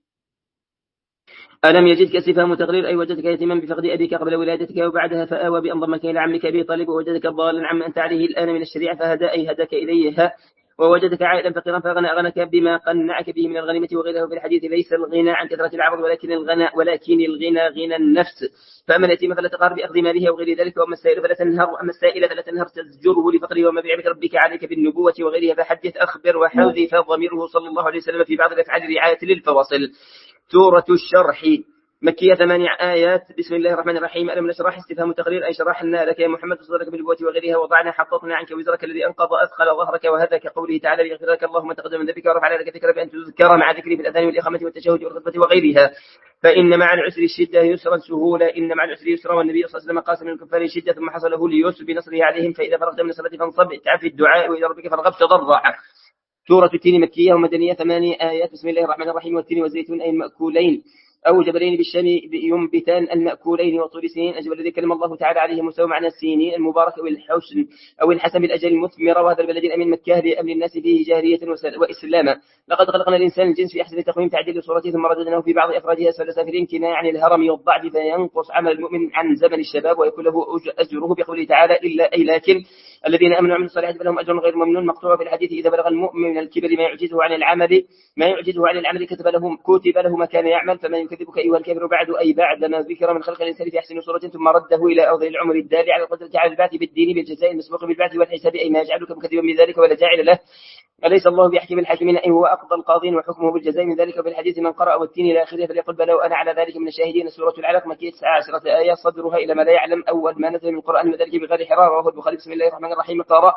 ألم يجدك استفهام تقرير أي وجدك يتيما بفقد أبيك قبل ولادتك وبعدها فآوى بأن ضمك إلى عمك أبي طالب ووجدك ضالا عما أنت عليه الآن من الشريعة فهدى أي هداك إليها ووجدك عائلا فقيرا فغنى أغنك بما قنعك به من الغنيمة وغيره. في الحديث ليس الغنى عن كثرة العرض ولكن الغنى ولكن الغنى غنى النفس. فأما اليتيم فلا تقهر بأخذ ماله وغير ذلك، وأما السائل فلا تنهر وأما السائل فلا تنهر تزجره لفقره وما بعبك ربك عليك بالنبوة وغيرها فحدث أخبر وحذف ضميره صلى الله عليه وسلم في بعض الأفعال رعاية للفواصل. سورة الشرح مكية ثمانية آيات. بسم الله الرحمن الرحيم. ألم نشرح استفهام تقرير أي شرحنا لك يا محمد صدرك بالنبوة وغيرها وضعنا حططنا عنك وزرك الذي أنقض أثقل ظهرك وهذا كقوله تعالى ليغفر لك الله ما تقدم من ذنبك ورفع لك ذكرك بأن تذكر مع ذكري في الأذان والإقامة والتشهد والخطبة وغيرها. فإن مع العسر الشدة يسرا سهولة إن مع العسر يسرا. والنبي صلى الله عليه وسلم قاسم من الكفار شدة ثم حصله ليسر بنصره عليهم. فإذا فرغت من الصلاة فانصب تعفي الدعاء وإلى ربك فارغب تضرع. سورة التين مكية ومدنية ثمانية آيات. بسم الله الرحمن الرحيم. والتين والزيتون أي المأكولين أو جبلين بالشام ينبتان المأكولين وطول سنين الجبل الذي كلم الله تعالى عليه موسى معنى السنين المبارك والحسن أو الحسن بالأجل المثمرة. وهذا البلد الأمين مكة لأمن الناس فيه جاهلية وإسلاما. لقد خلقنا الإنسان الجنس في أحسن تقويم تعديل صورته ثم رددناه في بعض أفراده أسفل سافلين كناية عن الهرم والضعف فينقص عمل المؤمن عن زمن الشباب ويكون له أجره بقوله تعالى إلا أي لكن الذين آمنوا وعملوا الصالحات فلهم أجر غير ممنون. مقطوع في الحديث إذا بلغ المؤمن من الكبر ما يعجزه عن العمل ما يعجزه عن العمل كتب له كتب له ما كان يعمل. فما يكذبك أيها الكافر بعد أي بعد ما ذكر من خلق الإنسان في أحسن صورة ثم رده إلى أرض العمر الدال على القدرة على البعث بالدين بالجزاء المسبوق بالبعث والحساب أي ما يجعلك مكذبا بذلك ولا جاعل له. أليس الله بيحكم الحاكمين أي هو أقضى القاضين وحكمه بالجزاء من ذلك. وفي الحديث من قرأ والتين إلى آخره فليقل بلى وأنا على ذلك من الشاهدين. سورة العلق مكية تسع عشرة آية صدرها إلى ما لا يعلم أول ما نزل من القرآن وذلك بغير حرارة. رواه البخاري. بسم الله الرحمن الرحيم. قرأ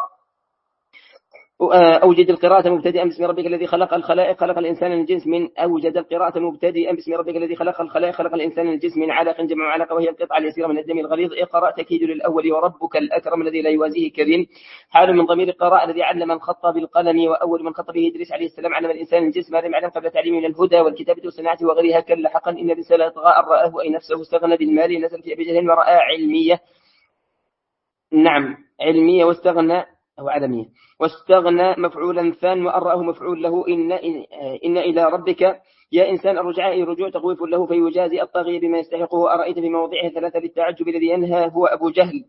أوجد القراءة مبتدئا باسم ربك الذي خلق الخلائق خلق الإنسان من جنس من أوجد القراءة مبتدئا باسم ربك الذي خلق الخلائق خلق الإنسان من جنس من علق جمع علقة وهي القطعة اليسيرة من الدم الغليظ. اقرأ تكيد للأول وربك الأكرم الذي لا يوازيه كريم حال من ضمير القراءة الذي علم من خط بالقلم وأول من خط به إدريس عليه السلام علم الإنسان من جنس ما لم يعلم قبل تعليمه من الهدى والكتابة والصناعة وغيرها كلا حقا إن الإنسان ليطغى أن رآه أي نفسه استغنى بالمال نزل في أبي جهل ورأى علمية نعم علمية واستغنى أو عدمية واستغنى مفعولا ثان وأراه مفعول له. إن, إن إلى ربك يا إنسان الرجعاء الرجوع تخويف له فيجازي الطاغية بما يستحقه. أرأيت في مواضعه ثلاثة للتعجب الذي ينهى هو أبو جهل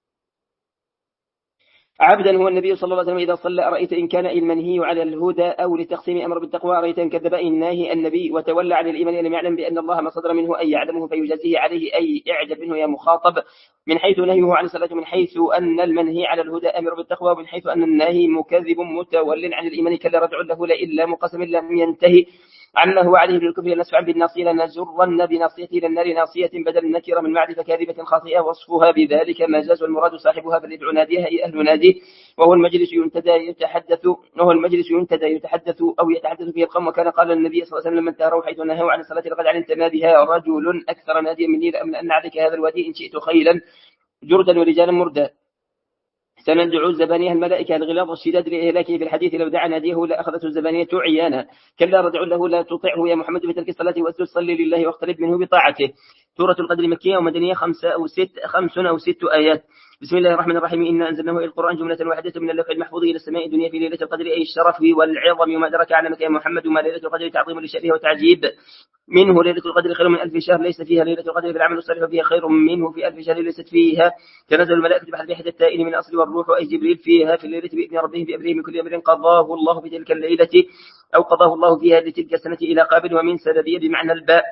عبدا هو النبي صلى الله عليه وسلم إذا صلى. أرأيت إن كان المنهي على الهدى أو لتقسيم أمر بالتقوى. أرأيت إن كذب الناهي النبي وتولى عن الإيمان لم يعلم بأن الله ما صدر منه أي يعلمه فيجازيه عليه أي اعجب منه يا مخاطب. من حيث نهيه عن الصلاة من حيث أن المنهي على الهدى أمر بالتقوى ومن حيث أن الناهي مكذب متول عن الإيمان كلا رجع له إلا مقسم لم ينتهي عما هو عليه بالكفر لنسفعا بالناصية لنزرن بناصيته إلى النار ناصية بدل النكرة من معرفة كاذبة خاطئة وصفها بذلك مجاز والمراد صاحبها فليدعو ناديها أي أهل نادي وهو المجلس ينتدى يتحدث وهو المجلس ينتدى يتحدث أو يتحدث فيه القوم. وكان قال النبي صلى الله عليه وسلم من تهروا حيث نهوا عن الصلاة لقد علمت ما بها رجل أكثر ناديا مني لأملأن عليك هذا الوادي إن شئت خيلا جردا ورجالا مردا. سندعو الزبانية الملائكة الغلاظ الشداد لإهلاكه في الحديث لو دعا ناديه لأخذته الزبانية عيانا كلا رجع له لا تطعه يا محمد في ترك الصلاة واسجد صلي لله واقترب منه بطاعته. سورة القدر مكية ومدنية خمسة أو ست خمس أو ست آيات. بسم الله الرحمن الرحيم إنا أنزلناه إلى القرآن جملة واحدة من اللوح المحفوظ إلى السماء الدنيا في ليلة القدر أي الشرف والعظم وما أدرك علمك يا محمد وما ليلة القدر تعظيم لشأنه وتعجيب منه. ليلة القدر خير من ألف شهر ليس فيها ليلة القدر بالعمل الصالح فيها خير منه في ألف شهر ليست فيها. تنزل الملائكة بحريحة التائن من أصل والروح أي جبريل فيها في الليلة بإذن ربهم بأمره من كل أمر قضاه الله في تلك الليلة أو قضاه الله فيها لتلك السنة إلى قابل. ومن سببية بمعنى الباء.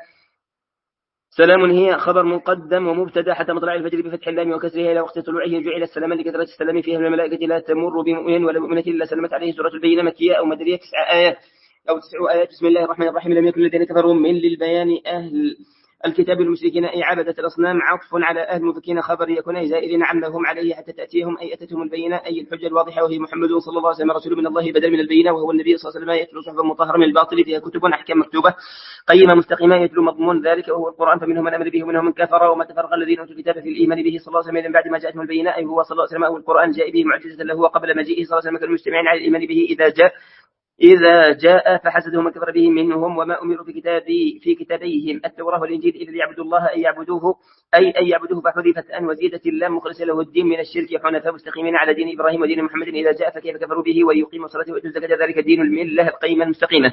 سلام هي خبر مقدم ومبتدا حتى مطلع الفجر بفتح اللام وكسرها الى وقت طلوعه جعل السلام لكثرة السلام فيها من الملائكة لا تمر بمؤمن ولا مؤمنة الا سلمت عليه. سورة البينة مكية او مدنية تسع آيات او تسع آيات. بسم الله الرحمن الرحيم. لم يكن الذين كفروا من للبيان اهل الكتاب المشركين أي عبدة الأصنام عطف على أهل المفكين خبر يكون أي زائرين عمهم عليه حتى تأتيهم أي أتتهم البينة أي الحجة الواضحة وهي محمد صلى الله عليه وسلم رسول من الله بدل من البينة وهو النبي صلى الله عليه وسلم يتلو صحفا مطهرة من الباطل فيها كتب أحكام مكتوبة قيمة مستقيمة يتلو مضمون ذلك وهو القرآن فمنهم من أمر به ومنهم من كفر وما تفرق الذين أوتوا الكتاب في الإيمان به صلى الله عليه وسلم من بعد ما جاءتهم البينة أي هو صلى الله عليه وسلم أو القرآن جاء به معجزة له وقبل مجيئه صلى الله عليه وسلم كانوا مجتمعين على الإيمان به إذا جاء إذا جاء فحسدهم من كفر به منهم وما أمروا في كتابي في كتابيهم التوراة والإنجيل إلا ليعبدوا الله أي يعبدوه أي أي يعبدوه فحذفت أن وزيدت اللام مخلص له الدين من الشرك حنفاء مستقيمين على دين إبراهيم ودين محمد إذا جاء فكيف كفروا به ويقيموا الصلاة ويؤتوا الزكاة ذلك دين الملة القيمة المستقيمة.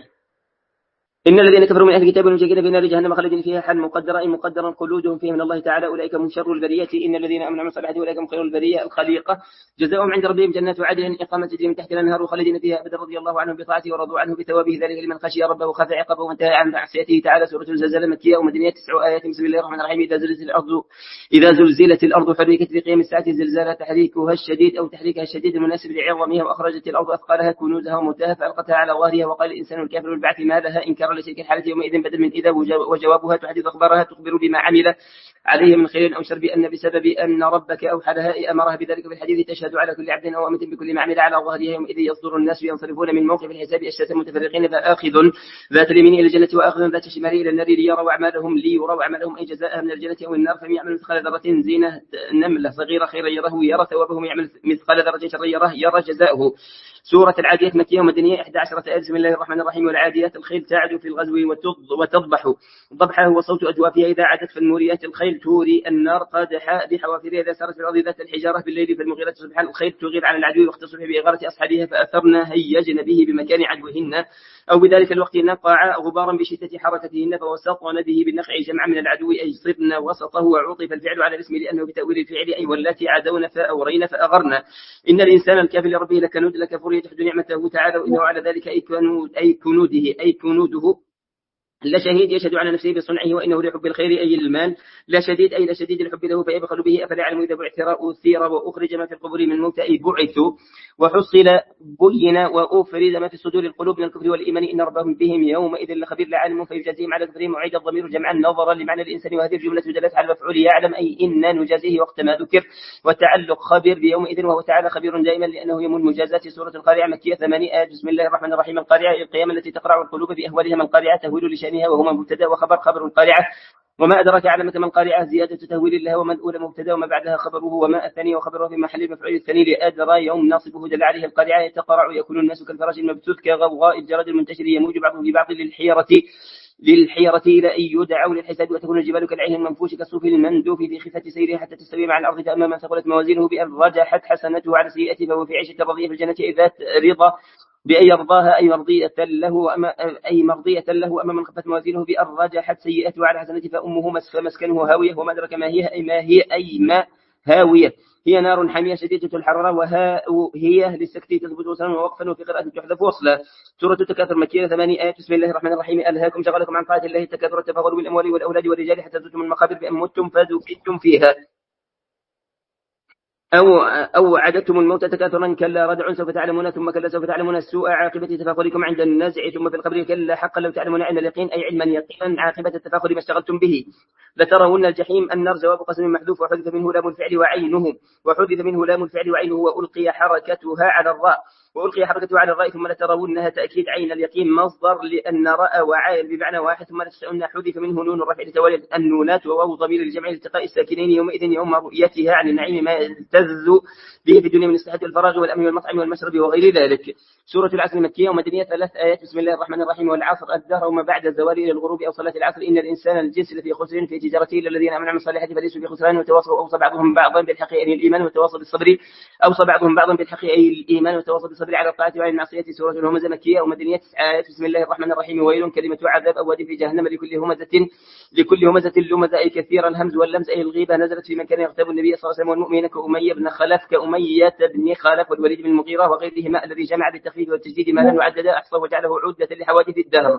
إن الذين كفروا من أهل الكتاب والمشركين في نار جهنم خالدين فيها حال مقدرة أي مقدرا خلودهم فيها من الله تعالى أولئك هم شر البرية. إن الذين آمنوا وعملوا الصالحات أولئك هم خير البرية الخليقة جزاؤهم عند ربهم جنات عدن إقامة تجري من تحت الأنهار خالدين فيها أبدا رضي الله عنهم بطاعته ورضوا عنه بثوابه ذلك لمن خشي ربه وخاف عقابه وانتهى عن معصيته تعالى. سورة الزلزال مكية ومدنية تسع آيات. بسم الله الرحمن الرحيم. إذا زلزلت الأرض إذا زلزلت الأرض حركت في قيام الساعة زلزالها تحريكها الشديد أو تحريكها الشديد المناسب لعظمها وأخرجت الأرض أثقالها كنوزها وموتاها فألقتها على ظهرها وقال الإنسان الكافر البعث ما لها إنكار لتلك الحالة يومئذ بدل من إذا وجوابها تحدث أخبارها تخبر بما عمل عليه من خير أو شر بأن بسبب أن ربك أوحى لها أمرها بذلك في الحديث تشهد على كل عبد أو أمة بكل ما عمل على ظهرها يومئذ يصدر الناس ينصرفون من موقف الحساب أشتاتا متفرقين فآخذ ذات اليمين إلى الجنة وآخذ ذات الشمال إلى النار ليروا أعمالهم ليروا أعمالهم أي جزاءها من الجنة أو النار فمن يعمل مثقال ذرة زينة نملة صغيرة خيرا يره يرى ثوابه يعمل مثقال ذرة شرا يره يرى جزاؤه. سورة العاديات مكية ومدنية إحدى عشرة آية. بسم الله الرحمن الرحيم. والعاديات الخيل تعد في الغزو وتضبح ضبحه هو صوت أجوافها إذا عادت فالموريات الخيل توري النار قادحة بحوافرها إذا سارت في الأرض ذات الحجارة بالليل فالمغيرات سبحان الخيل تغير على العدو وقت الصبح بإغارة أصحابها فأثرنا هيجن به بمكان عدوهن أو بذلك الوقت نقع غبارا بشدة حركتهن فوسطن به بالنقع جمع من العدو أي صرن وسطه وعطف الفعل على الاسم لأنه بتأويل الفعل أي والتي عدون فأورين فأغرنا. إن الإنسان الكافر لربه لكنود لكفور يجحد نعمته تعالى وإنه على ذلك أي كنود أي كنوده أي كنوده لا شهيد يشهد على نفسه بصنعه وإنه لحب الخير أي المال لا شديد أي لا شديد الحب له فيبخل به أفلا يعلم إذا بعث أثير وأخرج ما في القبور من الموت أي بعثوا وحصل بين وأفرز ما في صدور القلوب من الكفر والإيمان إن ربهم بهم يومئذ لخبير لعالم فيجازيهم على كفرهم وعيد الضمير جمعا نظرا لمعنى الإنسان وهذه الجملة دلت على المفعول يعلم أي إنا نجازيه وقت ما ذكر والتعلق خبير بيومئذ وهو تعالى خبير دائما لأنه يوم المجازاة. سورة القارعة مكية ثمانية آيات. بسم الله الرحمن الرحيم. القارعة القيامة التي تقرع القلوب بأهوالها من القارعة تهويل لشأنها وهما مبتدا وخبر خبر القارعة وما أدراك علمك ما القارعة زيادة تهويل لها وما الأولى مبتدا وما بعدها خبره وما الثانية وخبره في محل المفعول الثاني لأدرى يوم ناصبه دل عليه القارعة يتقرع يكون الناس كالفراش المبثوث كغوغاء الجرد المنتشر يموج بعضه في بعض للحيرة للحيرة إلى أن يدعوا للحساب وتكون الجبال كالعين المنفوش كالصوف المندوف في خفة سيره حتى تستوي مع الأرض فأما من ثقلت موازينه بأن رجحت حسنته على سيئته فهو في عيشة رضية في الجنة ذات رضا بأن يرضاها أي مرضية له أما أي مرضية له أما من خفت موازينه بأن رجحت سيئته على حسنته فأمه مسكنه هاوية وما أدرك ما هي أي ما هي أي ما هاوية هي نار حامية شديدة الحرارة وهي للسكت تثبت وصلا ووقفا وفي قراءة تحذف وصلا. سورة التكاثر مكية ثمانية آيات. بسم الله الرحمن الرحيم. ألهاكم شغلكم عن طاعة الله التكاثر التفاخر بالأموال والأولاد والرجال حتى زرتم المقابر بأن متم فذكرتم فيها أو أو عددتم الموت تكاثرا كلا ردع سوف تعلمون ثم كلا سوف تعلمون السوء عاقبة تفاخركم عند النزع ثم في القبر كلا حقا لو تعلمون علم اليقين أي علما يقينا عاقبة التفاخر ما اشتغلتم به لترون الجحيم النار جواب قسم محذوف وحذف منه لام الفعل وعينه وحذف منه لام الفعل وعينه وألقي حركتها على الراء وألقي حركته على الرأي ثم لترونها تأكيد عين اليقين مصدر لأن رأى وعاين بمعنى واحد ثم لتسألن حذف منه نون الرفع لتوالي النونات وواو ضمير الجمع لالتقاء الساكنين يومئذ يوم رؤيتها عن النعيم ما يلتز به في الدنيا من الصحة والفراغ والأمن والمطعم والمشرب وغير ذلك. سورة العصر مكية ومدنية ثلاث آيات. بسم الله الرحمن الرحيم. والعصر الدهر وما بعد الزوال إلى الغروب أو صلاة العصر إن الإنسان الجنس لفي خسر في تجارته إلا الذين آمنوا الصالحات فليسوا في خسران وتواصوا أوصى بعضهم بعضا بالحق أي الإيمان وتواصوا بالصبر أوصى بعضهم بعضا بالحق أي الإيمان وتواصوا بالصبر على الطاعة وعلى المعصية. سورة الهمزة مكية ومدنية تسع آيات. بسم الله الرحمن الرحيم. ويل كلمة عذاب أو في جهنم لكل همزة لكل همزة لمزة أي كثير الهمز واللمز أي الغيبة نزلت في من كان يغتاب النبي صلى الله عليه وسلم والمؤمنين كأمية بن خلف كأمية بن خلف والوليد بن المغيرة وغيرهما الذي جمع بالتخفيف والتجديد ما لم يعدد أحصى وجعله عدة لحوادث الدهر.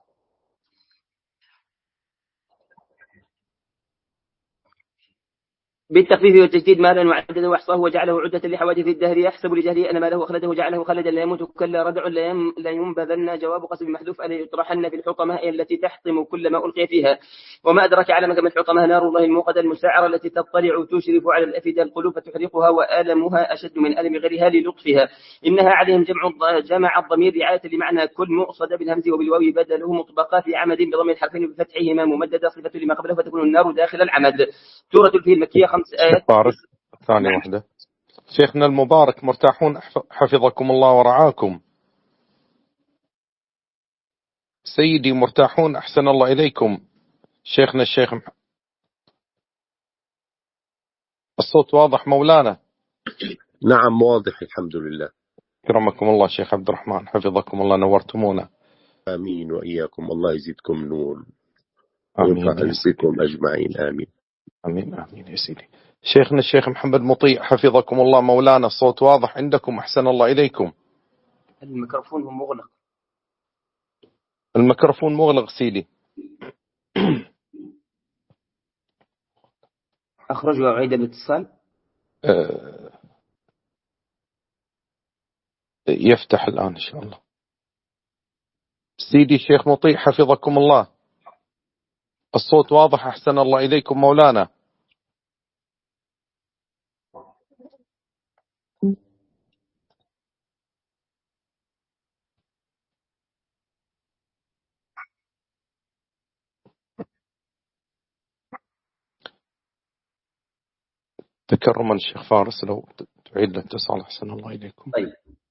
بالتخفيف والتجديد ما لن وعدده واحصاه وجعله عدة لحوادث الدهر يحسب لجهله أن ما له أخلده جعله خلدا لا يموت كلا ردع لا ينبذن جواب قسم محذوف أن يطرحن في الحطمة التي تحطم كل ما ألقي فيها. وما أدرك على مكان الحطمة نار الله الموقدة المسعرة التي تطلع تشرف على الأفئدة القلوب فتحرقها وآلمها أشد من ألم غيرها للطفها. إنها عليهم جمع جمع الضمير رعاية لمعنى كل مؤصد بالهمز وبالواو بدله مطبقا في عمد بضم الحرفين بفتحهما ممددة صفة لما قبله فتكون النار داخل العمد. سورة الفيل المكية خمس آيات. فارس ثانية واحدة. شيخنا المبارك مرتاحون حفظكم الله ورعاكم. سيدي مرتاحون أحسن الله إليكم. شيخنا الشيخ مح... الصوت واضح مولانا؟ نعم واضح الحمد لله. كرمكم الله شيخ عبد الرحمن حفظكم الله نورتمونا. آمين وإياكم الله يزيدكم نور آمين وينفع أجمعين آمين. آمين آمين يا سيدي. شيخنا الشيخ محمد مطيع حفظكم الله مولانا الصوت واضح عندكم أحسن الله إليكم. الميكروفون مغلق. الميكروفون مغلق سيدي. أخرج وأعيد الاتصال. أه... يفتح الآن إن شاء الله. سيدي الشيخ مطيع حفظكم الله الصوت واضح أحسن الله إليكم مولانا. تكرما الشيخ فارس لو تعيد الاتصال أحسن الله إليكم. طيب.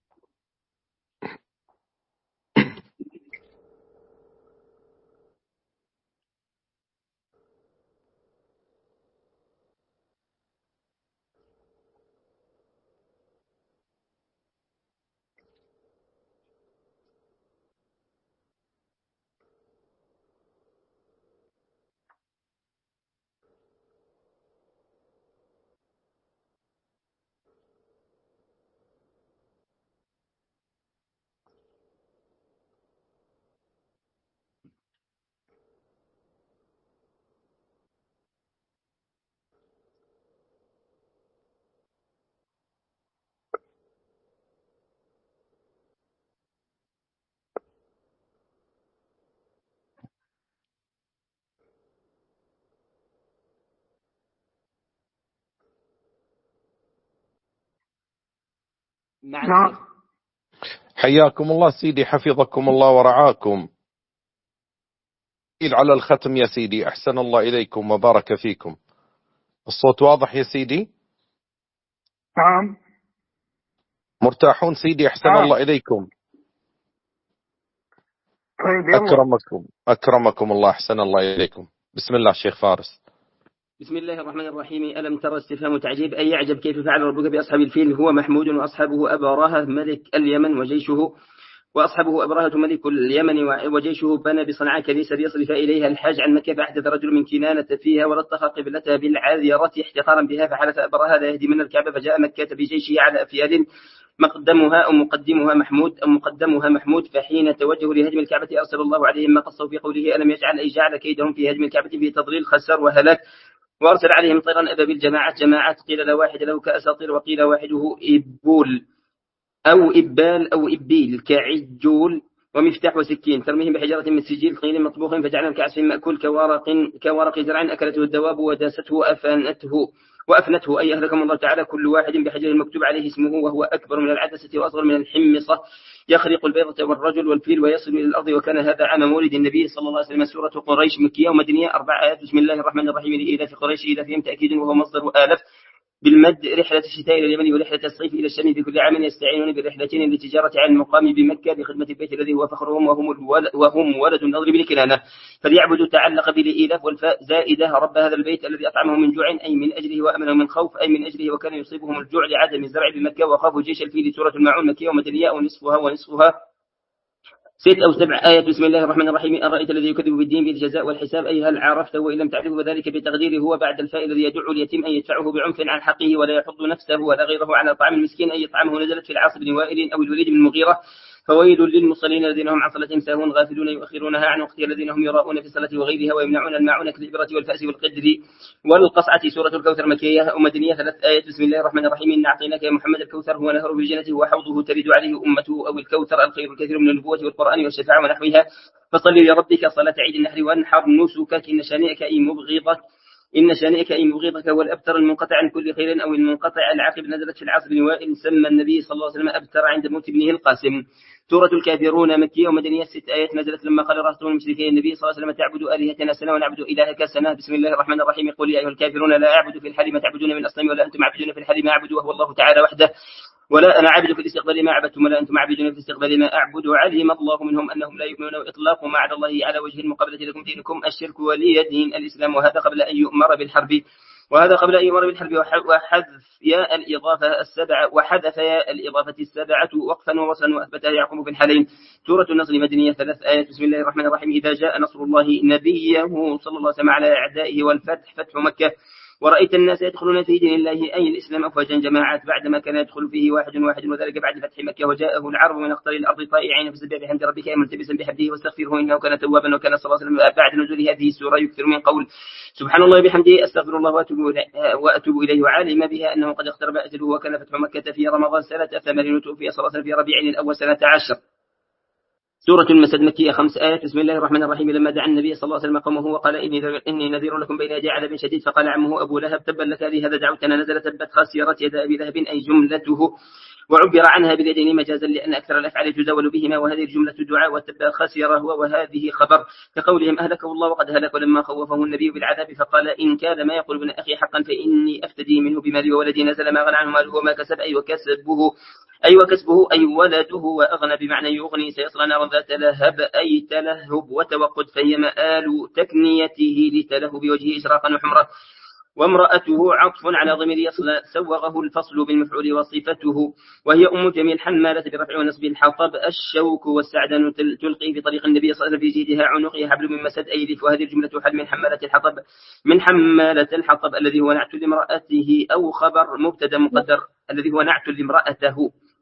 نعم. حياكم الله سيدي حفظكم الله ورعاكم. على الختم يا سيدي أحسن الله إليكم وبارك فيكم. الصوت واضح يا سيدي؟ نعم. مرتاحون سيدي أحسن نعم. الله إليكم. طيب يلا. أكرمكم أكرمكم الله أحسن الله إليكم. بسم الله الشيخ فارس. بسم الله الرحمن الرحيم. ألم ترى استفهام تعجيب أي يعجب كيف فعل ربك بأصحاب الفيل هو محمود وأصحابه أبرهة ملك اليمن وجيشه وأصحابه أبرهة ملك اليمن وجيشه بنى بصنعاء كنيسة ليصرف إليها الحاج عن مكة فأحدث رجل من كنانة فيها ولطخ قبلتها بالعاذرة احتقارا بها فحلف أبرهة لا يهدي من الكعبة فجاء مكة بجيشه على أفيال مقدمها أو مقدمها محمود أو مقدمها محمود فحين توجهوا لهدم الكعبة أرسل الله عليهم ما قصوا في قوله ألم يجعل أي جعل كيدهم في هدم الكعبة في تضليل خسر وهلاك وأرسل عليهم طيرا أبابيل جماعات جماعات قيل لا واحد له كأساطير وقيل واحده إبول أو إبال أو إبيل كعجول ومفتاح وسكين، ترميهم بحجارة من سجيل طين مطبوخ فجعلهم كعصف مأكول كورق كورق زرع أكلته الدواب وداسته وأفنته وأفنته أي أهلكم الله تعالى كل واحد بحجر مكتوب عليه اسمه وهو أكبر من العدسة وأصغر من الحمصة يخرق البيضة والرجل والفيل ويصل إلى الأرض. وكان هذا عام مولد النبي صلى الله عليه وسلم. سورة قريش مكية ومدنية أربع آيات. بسم الله الرحمن الرحيم. لإيلاف قريش إيلافهم تأكيد وهو مصدر آلف بالمد رحلة الشتاء إلى اليمن ورحلة الصيف إلى الشام بكل عام يستعينون بالرحلتين للتجارة عن المقام بمكة بخدمة البيت الذي هو فخرهم وهم الولد وهم ولد النضر بن كنانة. فليعبدوا تعلق بالإيلاف والفاء زائدة رب هذا البيت الذي أطعمهم من جوع أي من أجله وأمنهم من خوف أي من أجله وكان يصيبهم الجوع لعدم الزرع بمكة وخافوا جيش الفيل. سورة الماعون مكية ومدنية ونصفها ونصفها ست أو سبع آيات. بسم الله الرحمن الرحيم. أرأيت الذي يكذب بالدين بالجزاء والحساب أي هل عرفته وإن لم تعرفه وذلك بتقديره هو بعد الفاء الذي يدعو اليتيم أن يدفعه بعنف عن حقه ولا يحض نفسه ولا غيره على طعام المسكين أي طعامه. نزلت في العاص بن وائل أو الوليد بن المغيرة. فويل للمصلين الذين هم عن صلاتهم ساهون غافلون يؤخرونها عن وقتها الذين هم يراءون في الصلاة وغيرها ويمنعون الماعون كالإبرة والفأس والقدر والقصعة. سورة الكوثر مكية ومدنية ثلاث آيات. بسم الله الرحمن الرحيم. إن أعطيناك يا محمد الكوثر هو نهر في الجنة وحوضه ترد عليه أمته أو الكوثر الخير الكثير من النبوة والقرآن والشفاعة ونحوها. فصل لربك صلاة عيد النحر وانحر نسكك إن شانئك أي مبغضك إن شانئك أي مبغضك هو الأبتر المنقطع عن كل خير أو المنقطع العاقب. نزلت في العاص بن وائل سمى النبي صلى الله عليه وسلم أبتر عند موت ابنه القاسم. سورة الكافرون مكية ومدنية ست آيات. نزلت لما قال رسول المشركين النبي صلى الله عليه وسلم تعبدوا آلهتنا سنة ونعبد إلهك سنة. بسم الله الرحمن الرحيم. قل يا أيها الكافرون لا أعبد في الحال ما تعبدون من أصنام ولا أنتم عابدون في الحال ما أعبد وهو الله تعالى وحده ولا أنا عابد في الاستقبال ما عبدتم ولا أنتم عابدون في الاستقبال ما أعبد. علم الله منهم أنهم لا يؤمنون وإطلاق ما على الله على وجه المقابلة لكم دينكم الشرك ولي دين الإسلام. وهذا قبل أن يؤمر بالحرب وهذا قبل أن يؤمر بالحرب وحذف يا الإضافة السبعة وحذف يا الإضافة السبعة وقفا ووصلا وأثبتها يعقوب في الحالين. سورة النصر مدنية ثلاث آيات. بسم الله الرحمن الرحيم. إذا جاء نصر الله نبيه صلى الله عليه وسلم على أعدائه والفتح فتح مكة ورأيت الناس يدخلون في دين الله أي الإسلام أفواجا جماعات بعدما كان يدخل فيه واحد واحد وذلك بعد فتح مكة. وجاءه العرب من أقطار الأرض طائعين فسبح بحمد ربك ملتبسا بحمده واستغفره إنه كان توابا. وكان صلى الله عليه وسلم بعد نزول هذه السورة يكثر من قول سبحان الله بحمده أستغفر الله وأتوب إليه, وأتوب إليه وعالم بها أنه قد اقترب أجله. وكان فتح مكة في رمضان سنة ثمانين وتوفي صلى الله عليه وسلم في ربيع الأول سنة عشر. سورة المسد مكية خمس آيات. بسم الله الرحمن الرحيم. لما دعا النبي صلى الله عليه وسلم قومه وقال إني, إني نذير لكم بين يدي عذاب شديد فقال عمه أبو لهب تبا لك لهذا دعوتنا. نزلت تبت خاسرت يد أبي لهب أي جملته وعبر عنها باليدين مجازا لأن أكثر الأفعال تزاول بهما وهذه الجملة دعاء والتبا خاسر هو وهذه خبر كقولهم أهلكه الله وقد هلك. ولما خوفه النبي بالعذاب فقال إن كان ما يقول ابن أخي حقا فإني أفتدي منه بمالي وولدي. نزل ما غنى عنه ماله وما كسب أي وكسبه أي وكسبه أي ولده وأغنى بمعنى يغني. سيصلى نارا ذات لهب أي تلهب وتوقد فهي مآل تكنيته لتلهب بوجهه إشراقا وحمرة. وامرأته عطف على ضمير يصل سوغه الفصل بالمفعول وصفته وهي أم جميل حمالة برفع ونصب الحطب الشوك والسعدان تلقي في طريق النبي صلى الله عليه وسلم في جيدها عنقه حبل من مسد أيلف. وهذه الجملة حل من حمالة الحطب من حمالة الحطب الذي هو نعت لامرأته أو خبر مبتدا مقدر الذي هو نعت لامرأته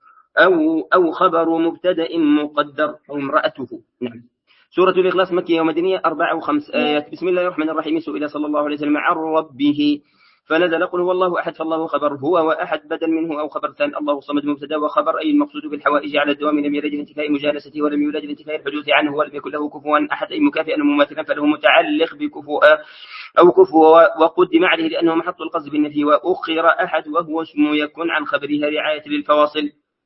أو أو خبر مبتدا مقدر أو امرأته. نعم. سورة الإخلاص مكية ومدنية أربع وخمس آيات. بسم الله الرحمن الرحيم. سئل صلى الله عليه وسلم عن ربه فنزل قل هو الله أحد فالله خبر هو وأحد بدل منه أو خبر ثاني. الله صمد مبتدا وخبر أي المقصود بالحوائج على الدوام لم يلد لانتفاء مجالسته ولم يولد لانتفاء الحدوث عنه ولم يكن له كفوا أحد أي مكافئا مماثلا فله متعلق بكفوا أو كفوا وقدم عليه لأنه محط القصد بالنفي وأخر أحد وهو اسم يكون عن خبرها رعاية للفواصل.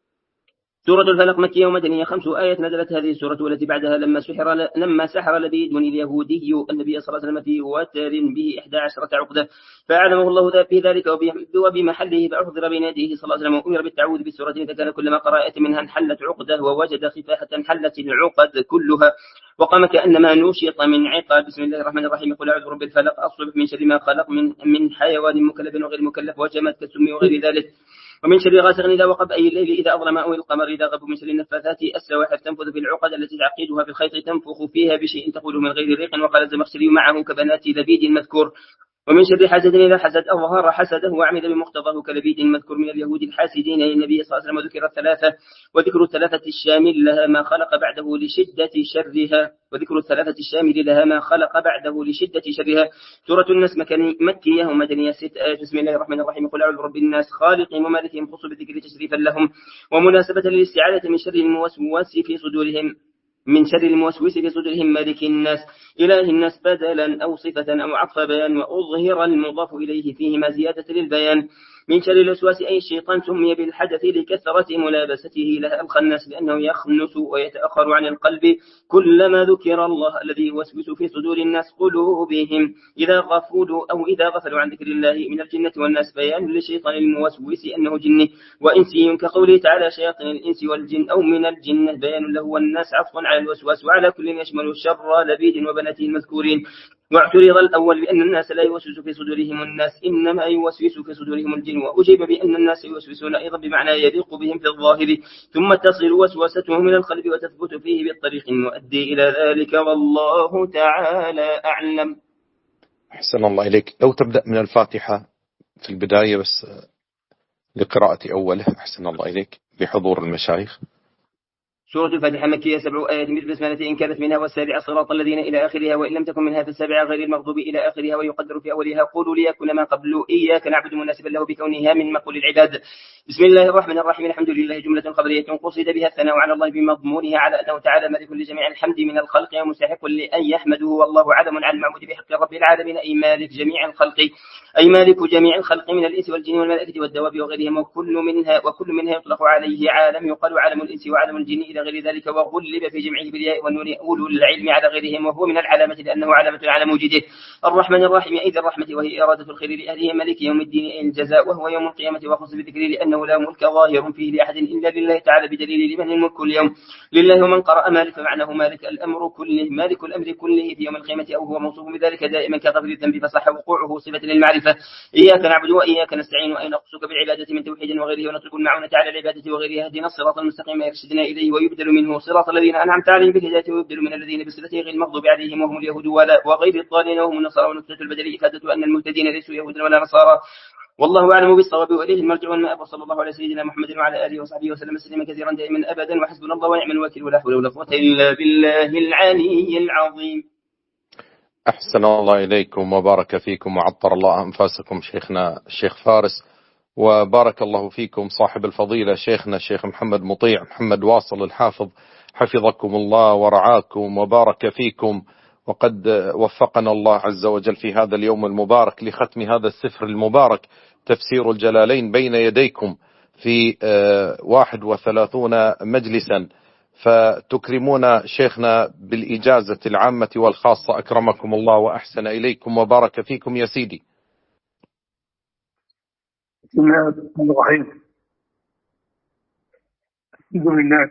سورة الفلق مكية ومدنية خمس آيات. نزلت هذه السورة والتي بعدها لما سحر لما سحر لبيد اليهودي النبي صلى الله عليه وسلم في وتر به إحدى عشرة عقدة فأعلمه الله في ذلك وبمحله فأحضر بين يديه صلى الله عليه وسلم وأمر بالتعوذ بالسورة إذا كان كلما قرأت منها انحلت عقدة ووجد خفاحة انحلت العقد كلها وقام كأنما نشط من عقاب. بسم الله الرحمن الرحيم. قل أعوذ برب الفلق الصبح من شر ما خلق من من حيوان مكلف وغير مكلف وجماد كالسم وغير ذلك ومن شر غاسق إذا وقب أي الليل إذا أظلم أو القمر إذا غب من شر النفاثات السواحف تنفذ في العقد التي تعقيدها في الخيط تنفخ فيها بشيء تقوله من غير ريق. وقال الزمخشري معه كبنات لبيد المذكور. ومن شر حسد إذا حسد أظهر حسده وعمل بمقتضاه كلبيد المذكور من اليهود الحاسدين للنبي صلى الله عليه وسلم. وذكر الثلاثة وذكر الثلاثة الشامل لها ما خلق بعده لشدة شرها وذكر الثلاثة الشامل لها ما خلق بعده لشدة شرها. سورة الناس مكية ومدنية ست آيات. بسم الله الرحمن الرحيم. قل أعوذ برب الناس خالقهم ومالكهم خص بالذكر تشريفا لهم ومناسبة للاستعاذة من شر الموسوس في صدورهم من شر الموسوس في صدورهم مالك الناس إله الناس بدلا أو صفة أو عطف بيان وأظهر المضاف إليه فيهما زيادة للبيان. من شر الوسواس أي الشيطان سمي بالحدث لكثرة ملابسته لها الخناس لأنه يخنس ويتأخر عن القلب كلما ذكر الله الذي يوسوس في صدور الناس قلوبهم إذا غفلوا أو إذا غفلوا عن ذكر الله من الجنة والناس. بيان للشيطان الموسوس أنه جني وإنسي كقوله تعالى شياطين الإنس والجن أو من الجنة. بيان له والناس عطف على الوسواس وعلى كل يشمل الشر لبيد وبناته المذكورين. واعترض الأول بأن الناس لا يوسوس في صدورهم الناس إنما يوسوس في صدورهم الجن، وأجيب بأن الناس يوسوسون أيضا بمعنى يليق بهم في الظاهر ثم تصل وسوسته من القلب وتثبت فيه بالطريق المؤدي إلى ذلك والله تعالى أعلم. أحسن الله إليك. لو تبدأ من الفاتحة في البداية بس لقراءة أوله. أحسن الله إليك بحضور المشايخ. سورة الفاتحة مكية سبع آيات مثل بسملة إن كانت منها والسابعة صراط الذين إلى آخرها وإن لم تكن منها فالسابعة غير المغضوب إلى آخرها. ويقدر في أولها قولوا ليكن ما قبل إياك نعبد مناسبا له بكونها من مقول العباد. بسم الله الرحمن الرحيم. الحمد لله جملة خبرية قصد بها الثناء على الله بمضمونها على أنه تعالى مالك لجميع الحمد من الخلق ومستحق لأن يحمده والله علم على المعبود بحق رب العالمين أي مالك جميع الخلق أي مالك جميع الخلق من الإنس والجن والملائكة والدواب وغيرهم وكل منها وكل منها يطلق عليه عالم يقال عالم الإنس وعالم الجن إلى غير ذلك وغلب في جمعه بالياء والنون أولو العلم على غيرهم وهو من العلامة لأنه علامة على موجوده. الرحمن الرحيم أي ذي الرحمة وهي إرادة الخير لأهله مالك يوم الدين أي الجزاء وهو يوم القيامة وخص بذكره لأنه لا ملك ظاهر فيه لأحد إلا لله تعالى بدليل لمن الملك اليوم لله. ومن قرأ مالك فمعناه مالك الأمر كله مالك الأمر كله في يوم القيامة أو هو موصوف بذلك دائما كغفر الذنب فصح وقوعه صفة للمعرفة. إياك نعبد وإياك نستعين وأي نقصك بالعبادة من توحيد وغيره ونترك المعونة على العبادة وغيرها اهدنا الصراط المستقيم يرشدنا إليه ويبدل منه صراط الذين أنعمت عليهم بالهداية ويبدل من الذين بصفته غير المغضوب عليهم وهم اليهود وغير الضالين وهم النصارى. ونسبة البدل إفادة أن المهتدين ليسوا يهودا ولا نصارى والله أعلم بالصواب وإليه المرجع والمآب. صلى الله على سيدنا محمد وعلى آله وصحبه وسلم تسليما كثيرا دائما أبدا وحسبنا الله ونعم الوكيل ولا حول ولا قوة إلا بالله العلي العظيم. أحسن الله إليكم وبارك فيكم وعطر الله أنفاسكم شيخنا الشيخ فارس وبارك الله فيكم صاحب الفضيلة شيخنا الشيخ محمد مطيع محمد واصل الحافظ حفظكم الله ورعاكم وبارك فيكم. وقد وفقنا الله عز وجل في هذا اليوم المبارك لختم هذا السفر المبارك تفسير الجلالين بين يديكم في واحد وثلاثون مجلسا فتكرمون شيخنا بالإجازة العامة والخاصة أكرمكم الله وأحسن إليكم وبارك فيكم يا سيدي. بسم الله الرحمن الرحيم. الحمد لله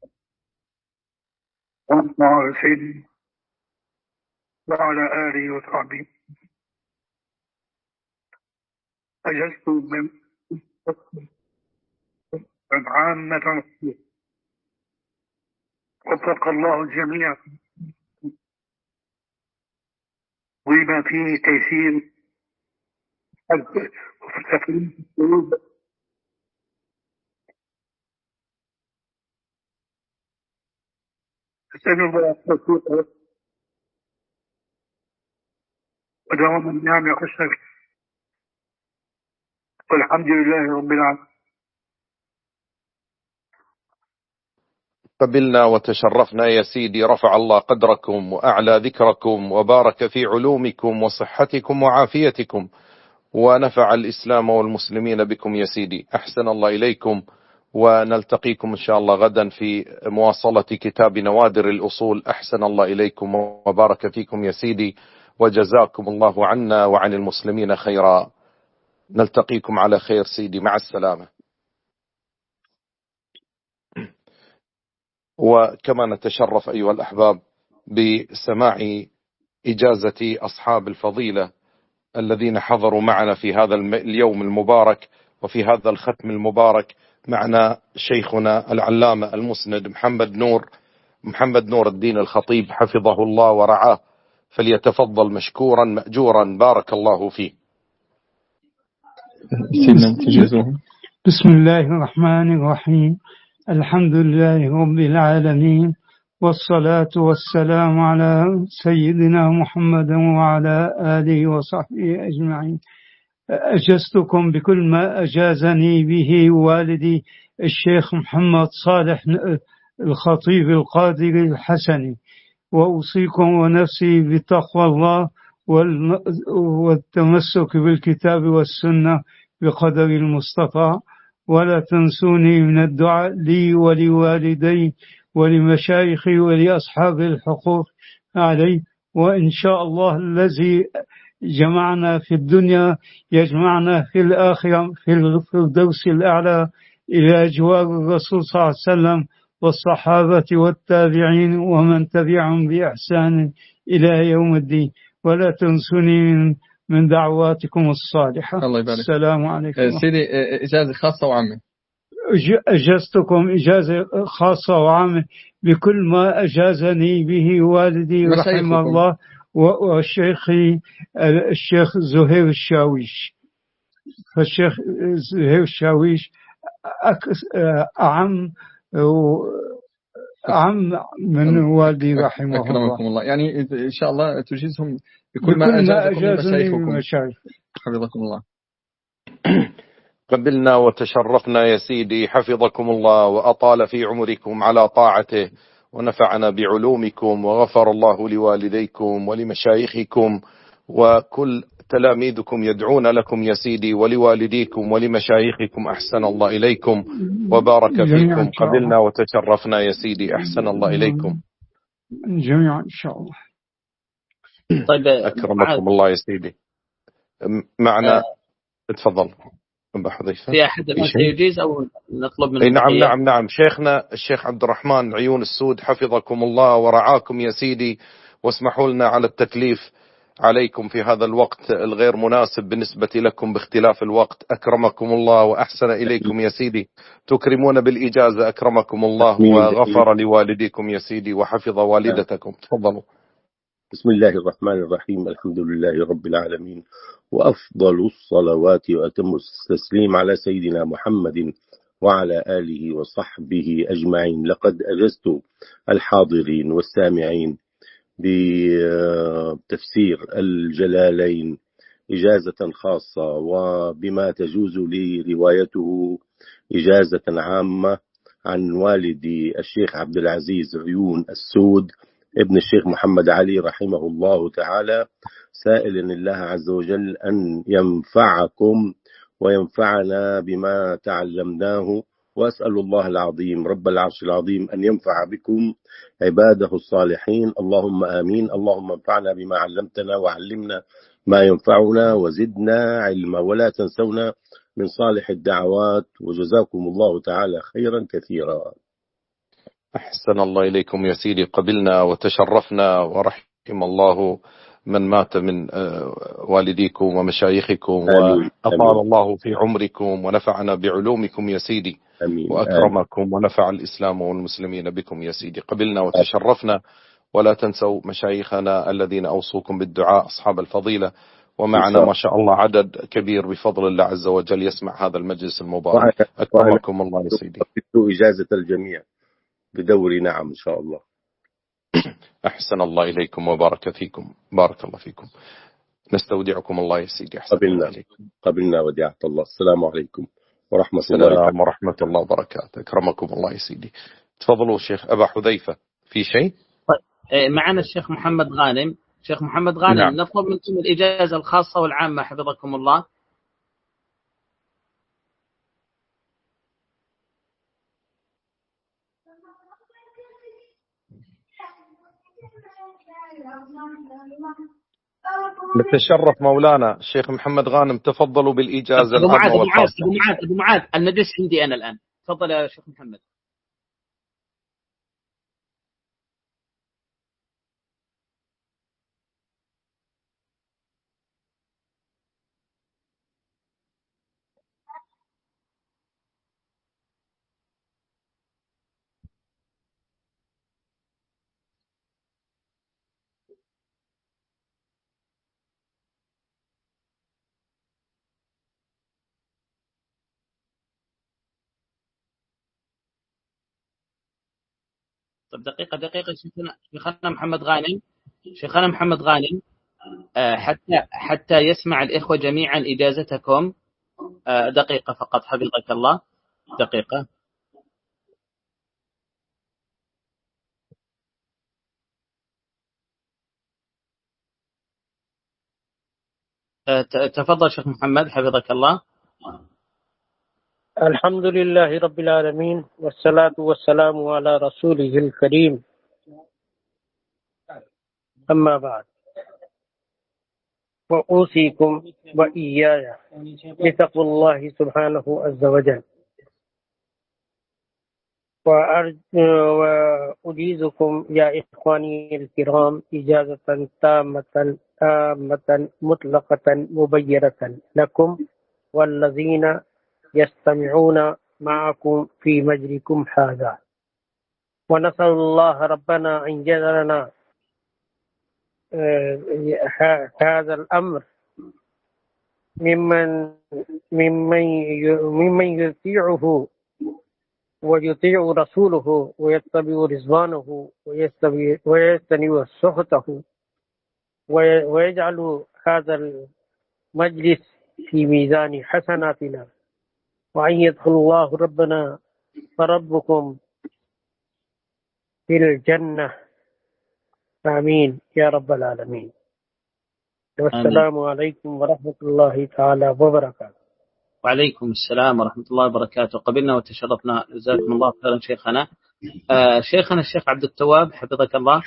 ونصنع على سيدنا وعلى آله وصحبه. أجزت من عامة وفق الله الجميع وما فيه تيسير وفي القلوب أسأل الله التوفيق ودوام النعم يخشك والحمد لله رب العالمين. قبلنا وتشرفنا يا سيدي. رفع الله قدركم وأعلى ذكركم وبارك في علومكم وصحتكم وعافيتكم ونفع الإسلام والمسلمين بكم يا سيدي. أحسن الله إليكم ونلتقيكم إن شاء الله غدا في مواصلة كتاب نوادر الأصول. أحسن الله إليكم وبارك فيكم يا سيدي وجزاكم الله عنا وعن المسلمين خيرا. نلتقيكم على خير سيدي مع السلامة. وكما نتشرف أيها الأحباب بسماع إجازة أصحاب الفضيلة الذين حضروا معنا في هذا اليوم المبارك وفي هذا الختم المبارك. معنا شيخنا العلامة المسند محمد نور محمد نور الدين الخطيب حفظه الله ورعاه فليتفضل مشكورا مأجورا بارك الله فيه. بسم الله الرحمن الرحيم. الحمد لله رب العالمين والصلاة والسلام على سيدنا محمد وعلى آله وصحبه أجمعين. أجزتكم بكل ما أجازني به والدي الشيخ محمد صالح الخطيب القادر الحسني، وأوصيكم ونفسي بتقوى الله والتمسك بالكتاب والسنة بقدر المستطاع، ولا تنسوني من الدعاء لي ولوالدي ولمشايخي ولأصحاب الحقوق علي. وإن شاء الله الذي جمعنا في الدنيا يجمعنا في الآخرة في الفردوس الأعلى إلى جوار الرسول صلى الله عليه وسلم والصحابة والتابعين ومن تبعهم بإحسان إلى يوم الدين. ولا تنسوني من من دعواتكم الصالحة. الله يبارك. السلام عليكم. سيدي إجازة خاصة وعامة. أجازتكم إجازة خاصة وعامة بكل ما أجازني به والدي رحمه الله وشيخي الشيخ زهير الشاويش. فالشيخ زهير الشاويش أعم أعم من والدي رحمه الله. أكرمكم الله. يعني إن شاء الله تجيزهم بكل ما أجازني مشايخكم. حفظكم الله. قبلنا وتشرفنا يا سيدي حفظكم الله وأطال في عمركم على طاعته ونفعنا بعلومكم، وغفر الله لوالديكم ولمشايخكم وكل تلاميذكم يدعون لكم يا سيدي ولوالديكم ولمشايخكم. أحسن الله إليكم وبارك فيكم. قبلنا وتشرفنا يا سيدي. أحسن الله إليكم جميعا إن شاء الله. طيب أكرمكم الله يا سيدي. معنا اتفضل أبا حذيفة. في أحد الناس يجيز أو نطلب من نعم نعم نعم شيخنا الشيخ عبد الرحمن عيون السود حفظكم الله ورعاكم يا سيدي، واسمحوا لنا على التكليف عليكم في هذا الوقت الغير مناسب بالنسبة لكم باختلاف الوقت. أكرمكم الله وأحسن إليكم يا سيدي، تكرمون بالإجازة. أكرمكم الله وغفر لوالديكم يا سيدي وحفظ والدتكم. تفضلوا. بسم الله الرحمن الرحيم. الحمد لله رب العالمين، وأفضل الصلوات وأتم التسليم على سيدنا محمد وعلى آله وصحبه أجمعين. لقد أجزت الحاضرين والسامعين بتفسير الجلالين إجازة خاصة، وبما تجوز لي روايته إجازة عامة عن والدي الشيخ عبد العزيز عيون السود ابن الشيخ محمد علي رحمه الله تعالى، سائل الله عز وجل أن ينفعكم وينفعنا بما تعلمناه، وأسأل الله العظيم رب العرش العظيم أن ينفع بكم عباده الصالحين. اللهم آمين. اللهم انفعنا بما علمتنا وعلمنا ما ينفعنا وزدنا علما، ولا تنسونا من صالح الدعوات، وجزاكم الله تعالى خيرا كثيرا. أحسن الله إليكم يا سيدي. قبلنا وتشرفنا، ورحم الله من مات من والديكم ومشايخكم، وأطال الله في عمركم ونفعنا بعلومكم يا سيدي. أمين. وأكرمكم ونفع الإسلام والمسلمين بكم يا سيدي. قبلنا وتشرفنا، ولا تنسوا مشايخنا الذين أوصوكم بالدعاء أصحاب الفضيلة، ومعنا ما شاء الله عدد كبير بفضل الله عز وجل يسمع هذا المجلس المبارك. أكرمكم الله يا سيدي. إجازة الجميع بدوري. نعم إن شاء الله. أحسن الله إليكم وبارك فيكم. بارك الله فيكم. نستودعكم الله يا سيدي. أحسن قبلنا. الله إليكم. قبلنا وديعة الله. السلام عليكم ورحمة الله الله ورحمة الله وبركاته. أكرمكم الله يا سيدي. تفضلوا الشيخ أبا حذيفة. في شيء؟ معنا الشيخ محمد غانم. شيخ محمد غانم، نعم. نطلب منكم الإجازة الخاصة والعامة حفظكم الله. نتشرف مولانا الشيخ محمد غانم. تفضلوا بالإجازة أبو معاذ العامة والخاصة. أبو معاذ أبو معاذ المجلس عندي أنا الآن. تفضل يا شيخ محمد. طب دقيقة دقيقة شيخنا شيخنا محمد غانم شيخنا محمد غانم حتى حتى يسمع الإخوة جميعا إجازتكم. دقيقة فقط حفظك الله. دقيقة. تفضل شيخ محمد حفظك الله. الحمد لله رب العالمين والصلاة والسلام على رسوله الكريم، أما بعد، وأوصيكم وإياي بتقوى الله سبحانه عز وجل، وأجيزكم يا إخواني الكرام إجازة تامة تامة مطلقة مبينة لكم والذين يستمعون معكم في مجلسكم هذا، ونسأل الله ربنا أن يجعلنا هذا الأمر ممن ممن ممن يطيعه ويطيع رسوله ويتبع رضوانه ويجتنب سخطه، ويجعل هذا المجلس في ميزان حسناتنا، وأن يدخل الله ربنا وربكم في الجنة، آمين يا رب العالمين. والسلام عليكم ورحمة الله تعالى وبركاته. وعليكم السلام ورحمة الله وبركاته. قبلنا وتشرفنا، جزاكم الله خيرا شيخنا. آه شيخنا الشيخ عبد التواب حفظك الله.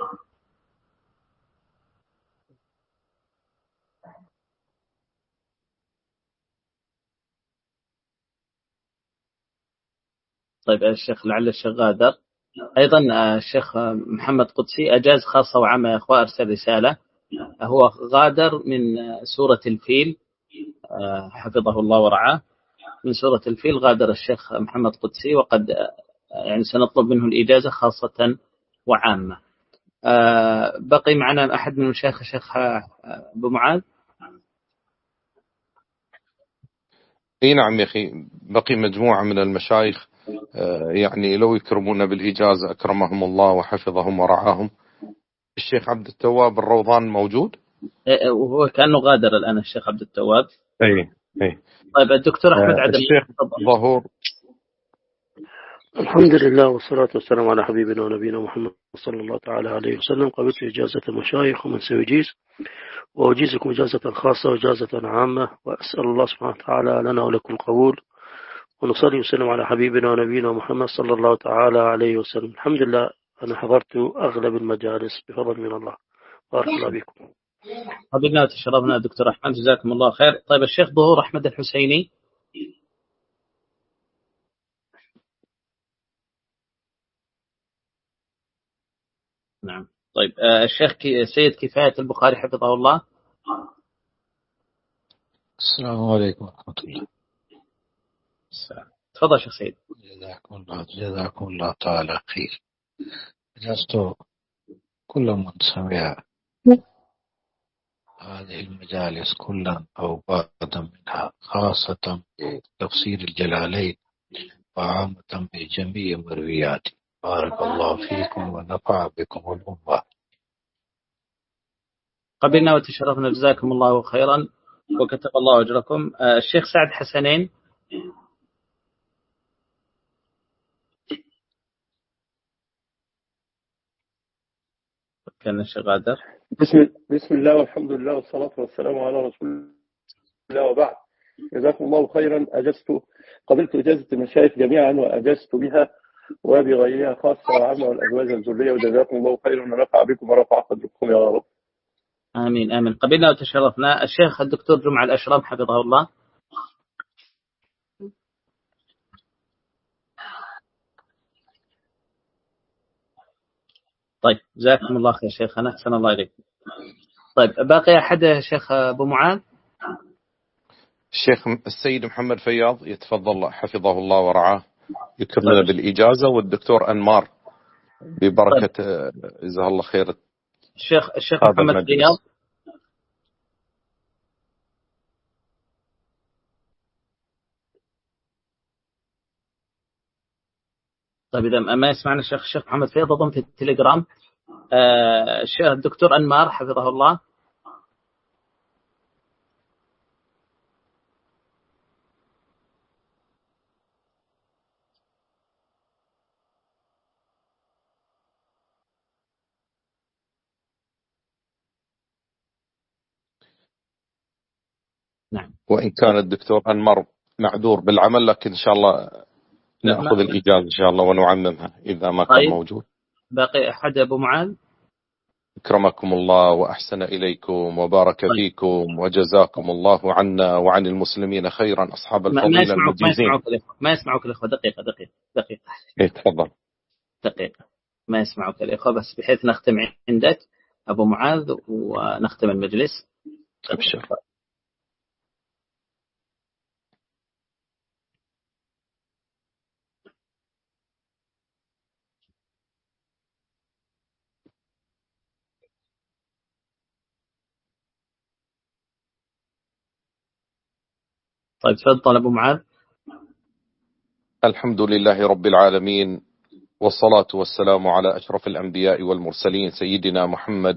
طيب الشيخ لعل الشيخ غادر. أيضا الشيخ محمد قدسي أجاز خاصة وعامة يا أخوة، أرسل رسالة، هو غادر من سورة الفيل حفظه الله ورعاه، من سورة الفيل غادر الشيخ محمد قدسي، وقد يعني سنطلب منه الإجازة خاصة وعامة. بقي معنا أحد من المشايخ الشيخ أبو معاذ. اي نعم يا أخي، بقي مجموعة من المشايخ يعني لو يكرمون بالإجازة أكرمهم الله وحفظهم ورعاهم. الشيخ عبد التواب الروضان موجود؟ وهو كأنه غادر الآن الشيخ عبد التواب. اي اي. طيب الدكتور أحمد عدم. الشيخ ظهور. الحمد لله والصلاة والسلام على حبيبنا ونبينا محمد صلى الله تعالى عليه وسلم. قبلت إجازة المشايخ ومن سيجيز، وأجيزكم إجازة خاصة وإجازة عامة، وأسأل الله سبحانه وتعالى لنا ولكم القبول، ونصلي وسلم على حبيبنا ونبينا محمد صلى الله تعالى عليه وسلم. الحمد لله أنا حضرت أغلب المجالس بفضل من الله، بارك الله بكم. قبلنا وتشرفنا دكتور أحمد، جزاكم الله خير. طيب الشيخ ظهور أحمد الحسيني. نعم. طيب الشيخ سيد كفاية البخاري حفظه الله. السلام عليكم ورحمة الله. السلام. تفضل شيخ سيد. جزاكم الله جزاكم الله تعالى خير. جلست كل من سمع هذه المجالس كلا أو بعضا منها، خاصة تفسير الجلالين وعامة بجميع مروياته، بارك الله فيكم ونفع بكم الأمة. قبلنا وتشرفنا، جزاكم الله خيرا وكتب الله أجركم. الشيخ سعد حسنين. كان الشيخ غادر. بسم, بسم الله والحمد لله والصلاة والسلام على رسول الله، وبعد. جزاكم الله خيرا. أجزت قبلت إجازة المشايخ جميعا وأجزت بها وبغيرها خاصة وعامة والأزواج والذرية، وجزاكم الله خيرا ونفع بكم ورفع قدركم يا رب. آمين آمين. قبلنا وتشرفنا. الشيخ الدكتور جمعة الأشرم حفظه الله. طيب جزاكم الله خير شيخنا، أحسن الله إليكم. طيب باقي أحد شيخ أبو معاذ؟ الشيخ السيد محمد فياض يتفضل حفظه الله ورعاه، يكرمنا طيب. بالإجازة. والدكتور أنمار ببركة طيب. جزاه الله خير. الشيخ الشيخ محمد فياض. طيب إذا ما يسمعنا الشيخ الشيخ محمد فياض أظن في التليجرام. آه الشيخ الدكتور أنمار حفظه الله. وإن كان الدكتور أنمر معذور بالعمل، لكن إن شاء الله نأخذ الإجازة إن شاء الله ونعممها إذا ما كان طيب. موجود. باقي أحد أبو معاذ؟ أكرمكم الله وأحسن إليكم وبارك طيب. فيكم وجزاكم الله عنا وعن المسلمين خيرا أصحاب الفضيلة المجيزين. ما يسمعوك الإخوة، ما يسمعوك الإخوة. دقيقة دقيقة دقيقة. إيه تفضل. دقيقة. ما يسمعوك الإخوة، بس بحيث نختم عندك أبو معاذ ونختم المجلس. أبشر. طيب تفضل أبو معاذ. الحمد لله رب العالمين، والصلاة والسلام على أشرف الأنبياء والمرسلين سيدنا محمد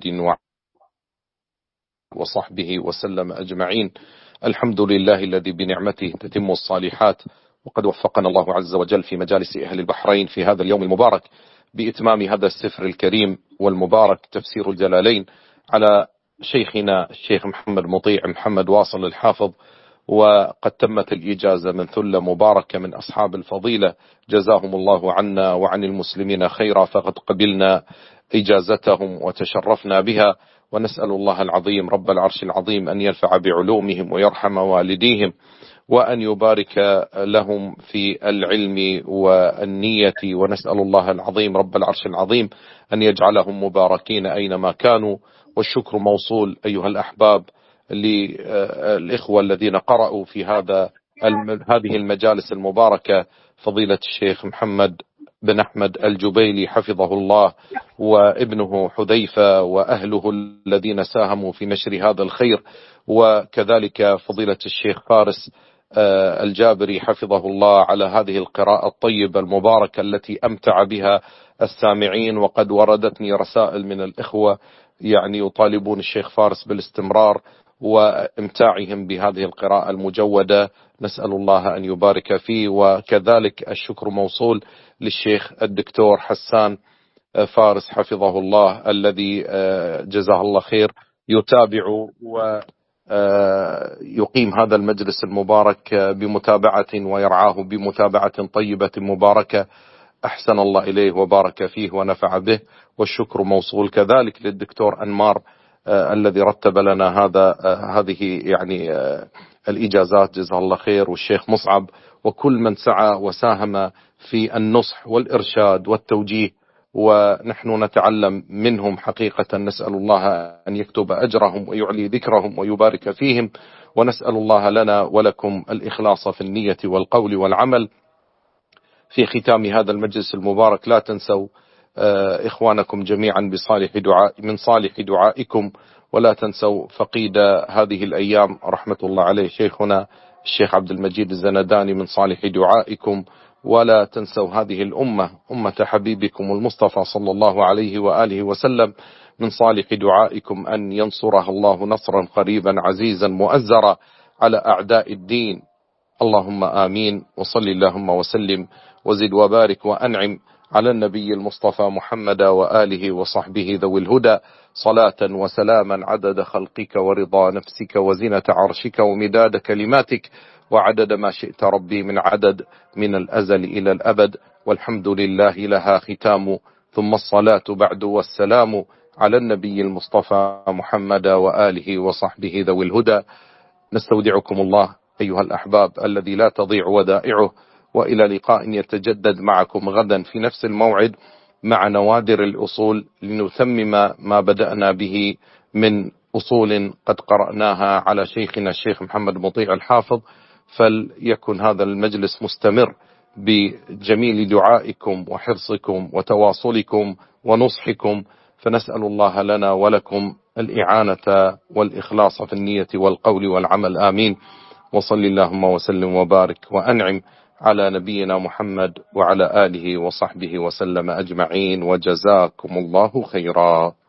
وصحبه وسلم أجمعين. الحمد لله الذي بنعمته تتم الصالحات، وقد وفقنا الله عز وجل في مجالس أهل البحرين في هذا اليوم المبارك بإتمام هذا السفر الكريم والمبارك تفسير الجلالين على شيخنا الشيخ محمد مطيع محمد واصل الحافظ. وقد تمت الإجازة من ثلة مباركة من أصحاب الفضيلة، جزاهم الله عنا وعن المسلمين خيرا، فقد قبلنا إجازتهم وتشرفنا بها، ونسأل الله العظيم رب العرش العظيم أن ينفع بعلومهم ويرحم والديهم، وأن يبارك لهم في العلم والنية، ونسأل الله العظيم رب العرش العظيم أن يجعلهم مباركين أينما كانوا. والشكر موصول أيها الأحباب للإخوة الذين قرأوا في هذا هذه المجالس المباركة، فضيلة الشيخ محمد بن أحمد الجبيلي حفظه الله، وابنه حذيفة، وأهله الذين ساهموا في نشر هذا الخير، وكذلك فضيلة الشيخ فارس الجابري حفظه الله على هذه القراءة الطيبة المباركة التي أمتع بها السامعين. وقد وردتني رسائل من الإخوة يعني يطالبون الشيخ فارس بالاستمرار وامتاعهم بهذه القراءة المجودة، نسأل الله أن يبارك فيه. وكذلك الشكر موصول للشيخ الدكتور حسان فارس حفظه الله الذي جزاه الله خير يتابع ويقيم هذا المجلس المبارك بمتابعة ويرعاه بمتابعة طيبة مباركة، أحسن الله إليه وبارك فيه ونفع به. والشكر موصول كذلك للدكتور أنمار آه الذي رتب لنا هذا آه هذه يعني آه الإجازات، جزاه الله خير، والشيخ مصعب، وكل من سعى وساهم في النصح والإرشاد والتوجيه، ونحن نتعلم منهم حقيقة. نسأل الله أن يكتب أجرهم ويعلي ذكرهم ويبارك فيهم، ونسأل الله لنا ولكم الإخلاص في النية والقول والعمل. في ختام هذا المجلس المبارك لا تنسوا إخوانكم جميعا بصالح دعاء من صالح دعائكم، ولا تنسوا فقيد هذه الأيام رحمة الله عليه شيخنا الشيخ عبد المجيد الزنداني من صالح دعائكم، ولا تنسوا هذه الأمة أمة حبيبكم المصطفى صلى الله عليه وآله وسلم من صالح دعائكم أن ينصرها الله نصرا قريبا عزيزا مؤزرا على أعداء الدين. اللهم آمين. وصل اللهم وسلم وزد وبارك وأنعم على النبي المصطفى محمد وآله وصحبه ذوي الهدى، صلاة وسلاما عدد خلقك ورضا نفسك وزنة عرشك ومداد كلماتك وعدد ما شئت ربي من عدد من الأزل إلى الأبد، والحمد لله لها ختام. ثم الصلاة بعد والسلام على النبي المصطفى محمد وآله وصحبه ذوي الهدى. نستودعكم الله أيها الأحباب الذي لا تضيع ودائعه، وإلى لقاء يتجدد معكم غدا في نفس الموعد مع نوادر الأصول، لنتمم ما بدأنا به من أصول قد قرأناها على شيخنا الشيخ محمد مطيع الحافظ. فليكن هذا المجلس مستمر بجميل دعائكم وحرصكم وتواصلكم ونصحكم، فنسأل الله لنا ولكم الإعانة والإخلاص في النية والقول والعمل، آمين. وصل اللهم وسلم وبارك وأنعم على نبينا محمد وعلى آله وصحبه وسلم أجمعين، وجزاكم الله خيرا.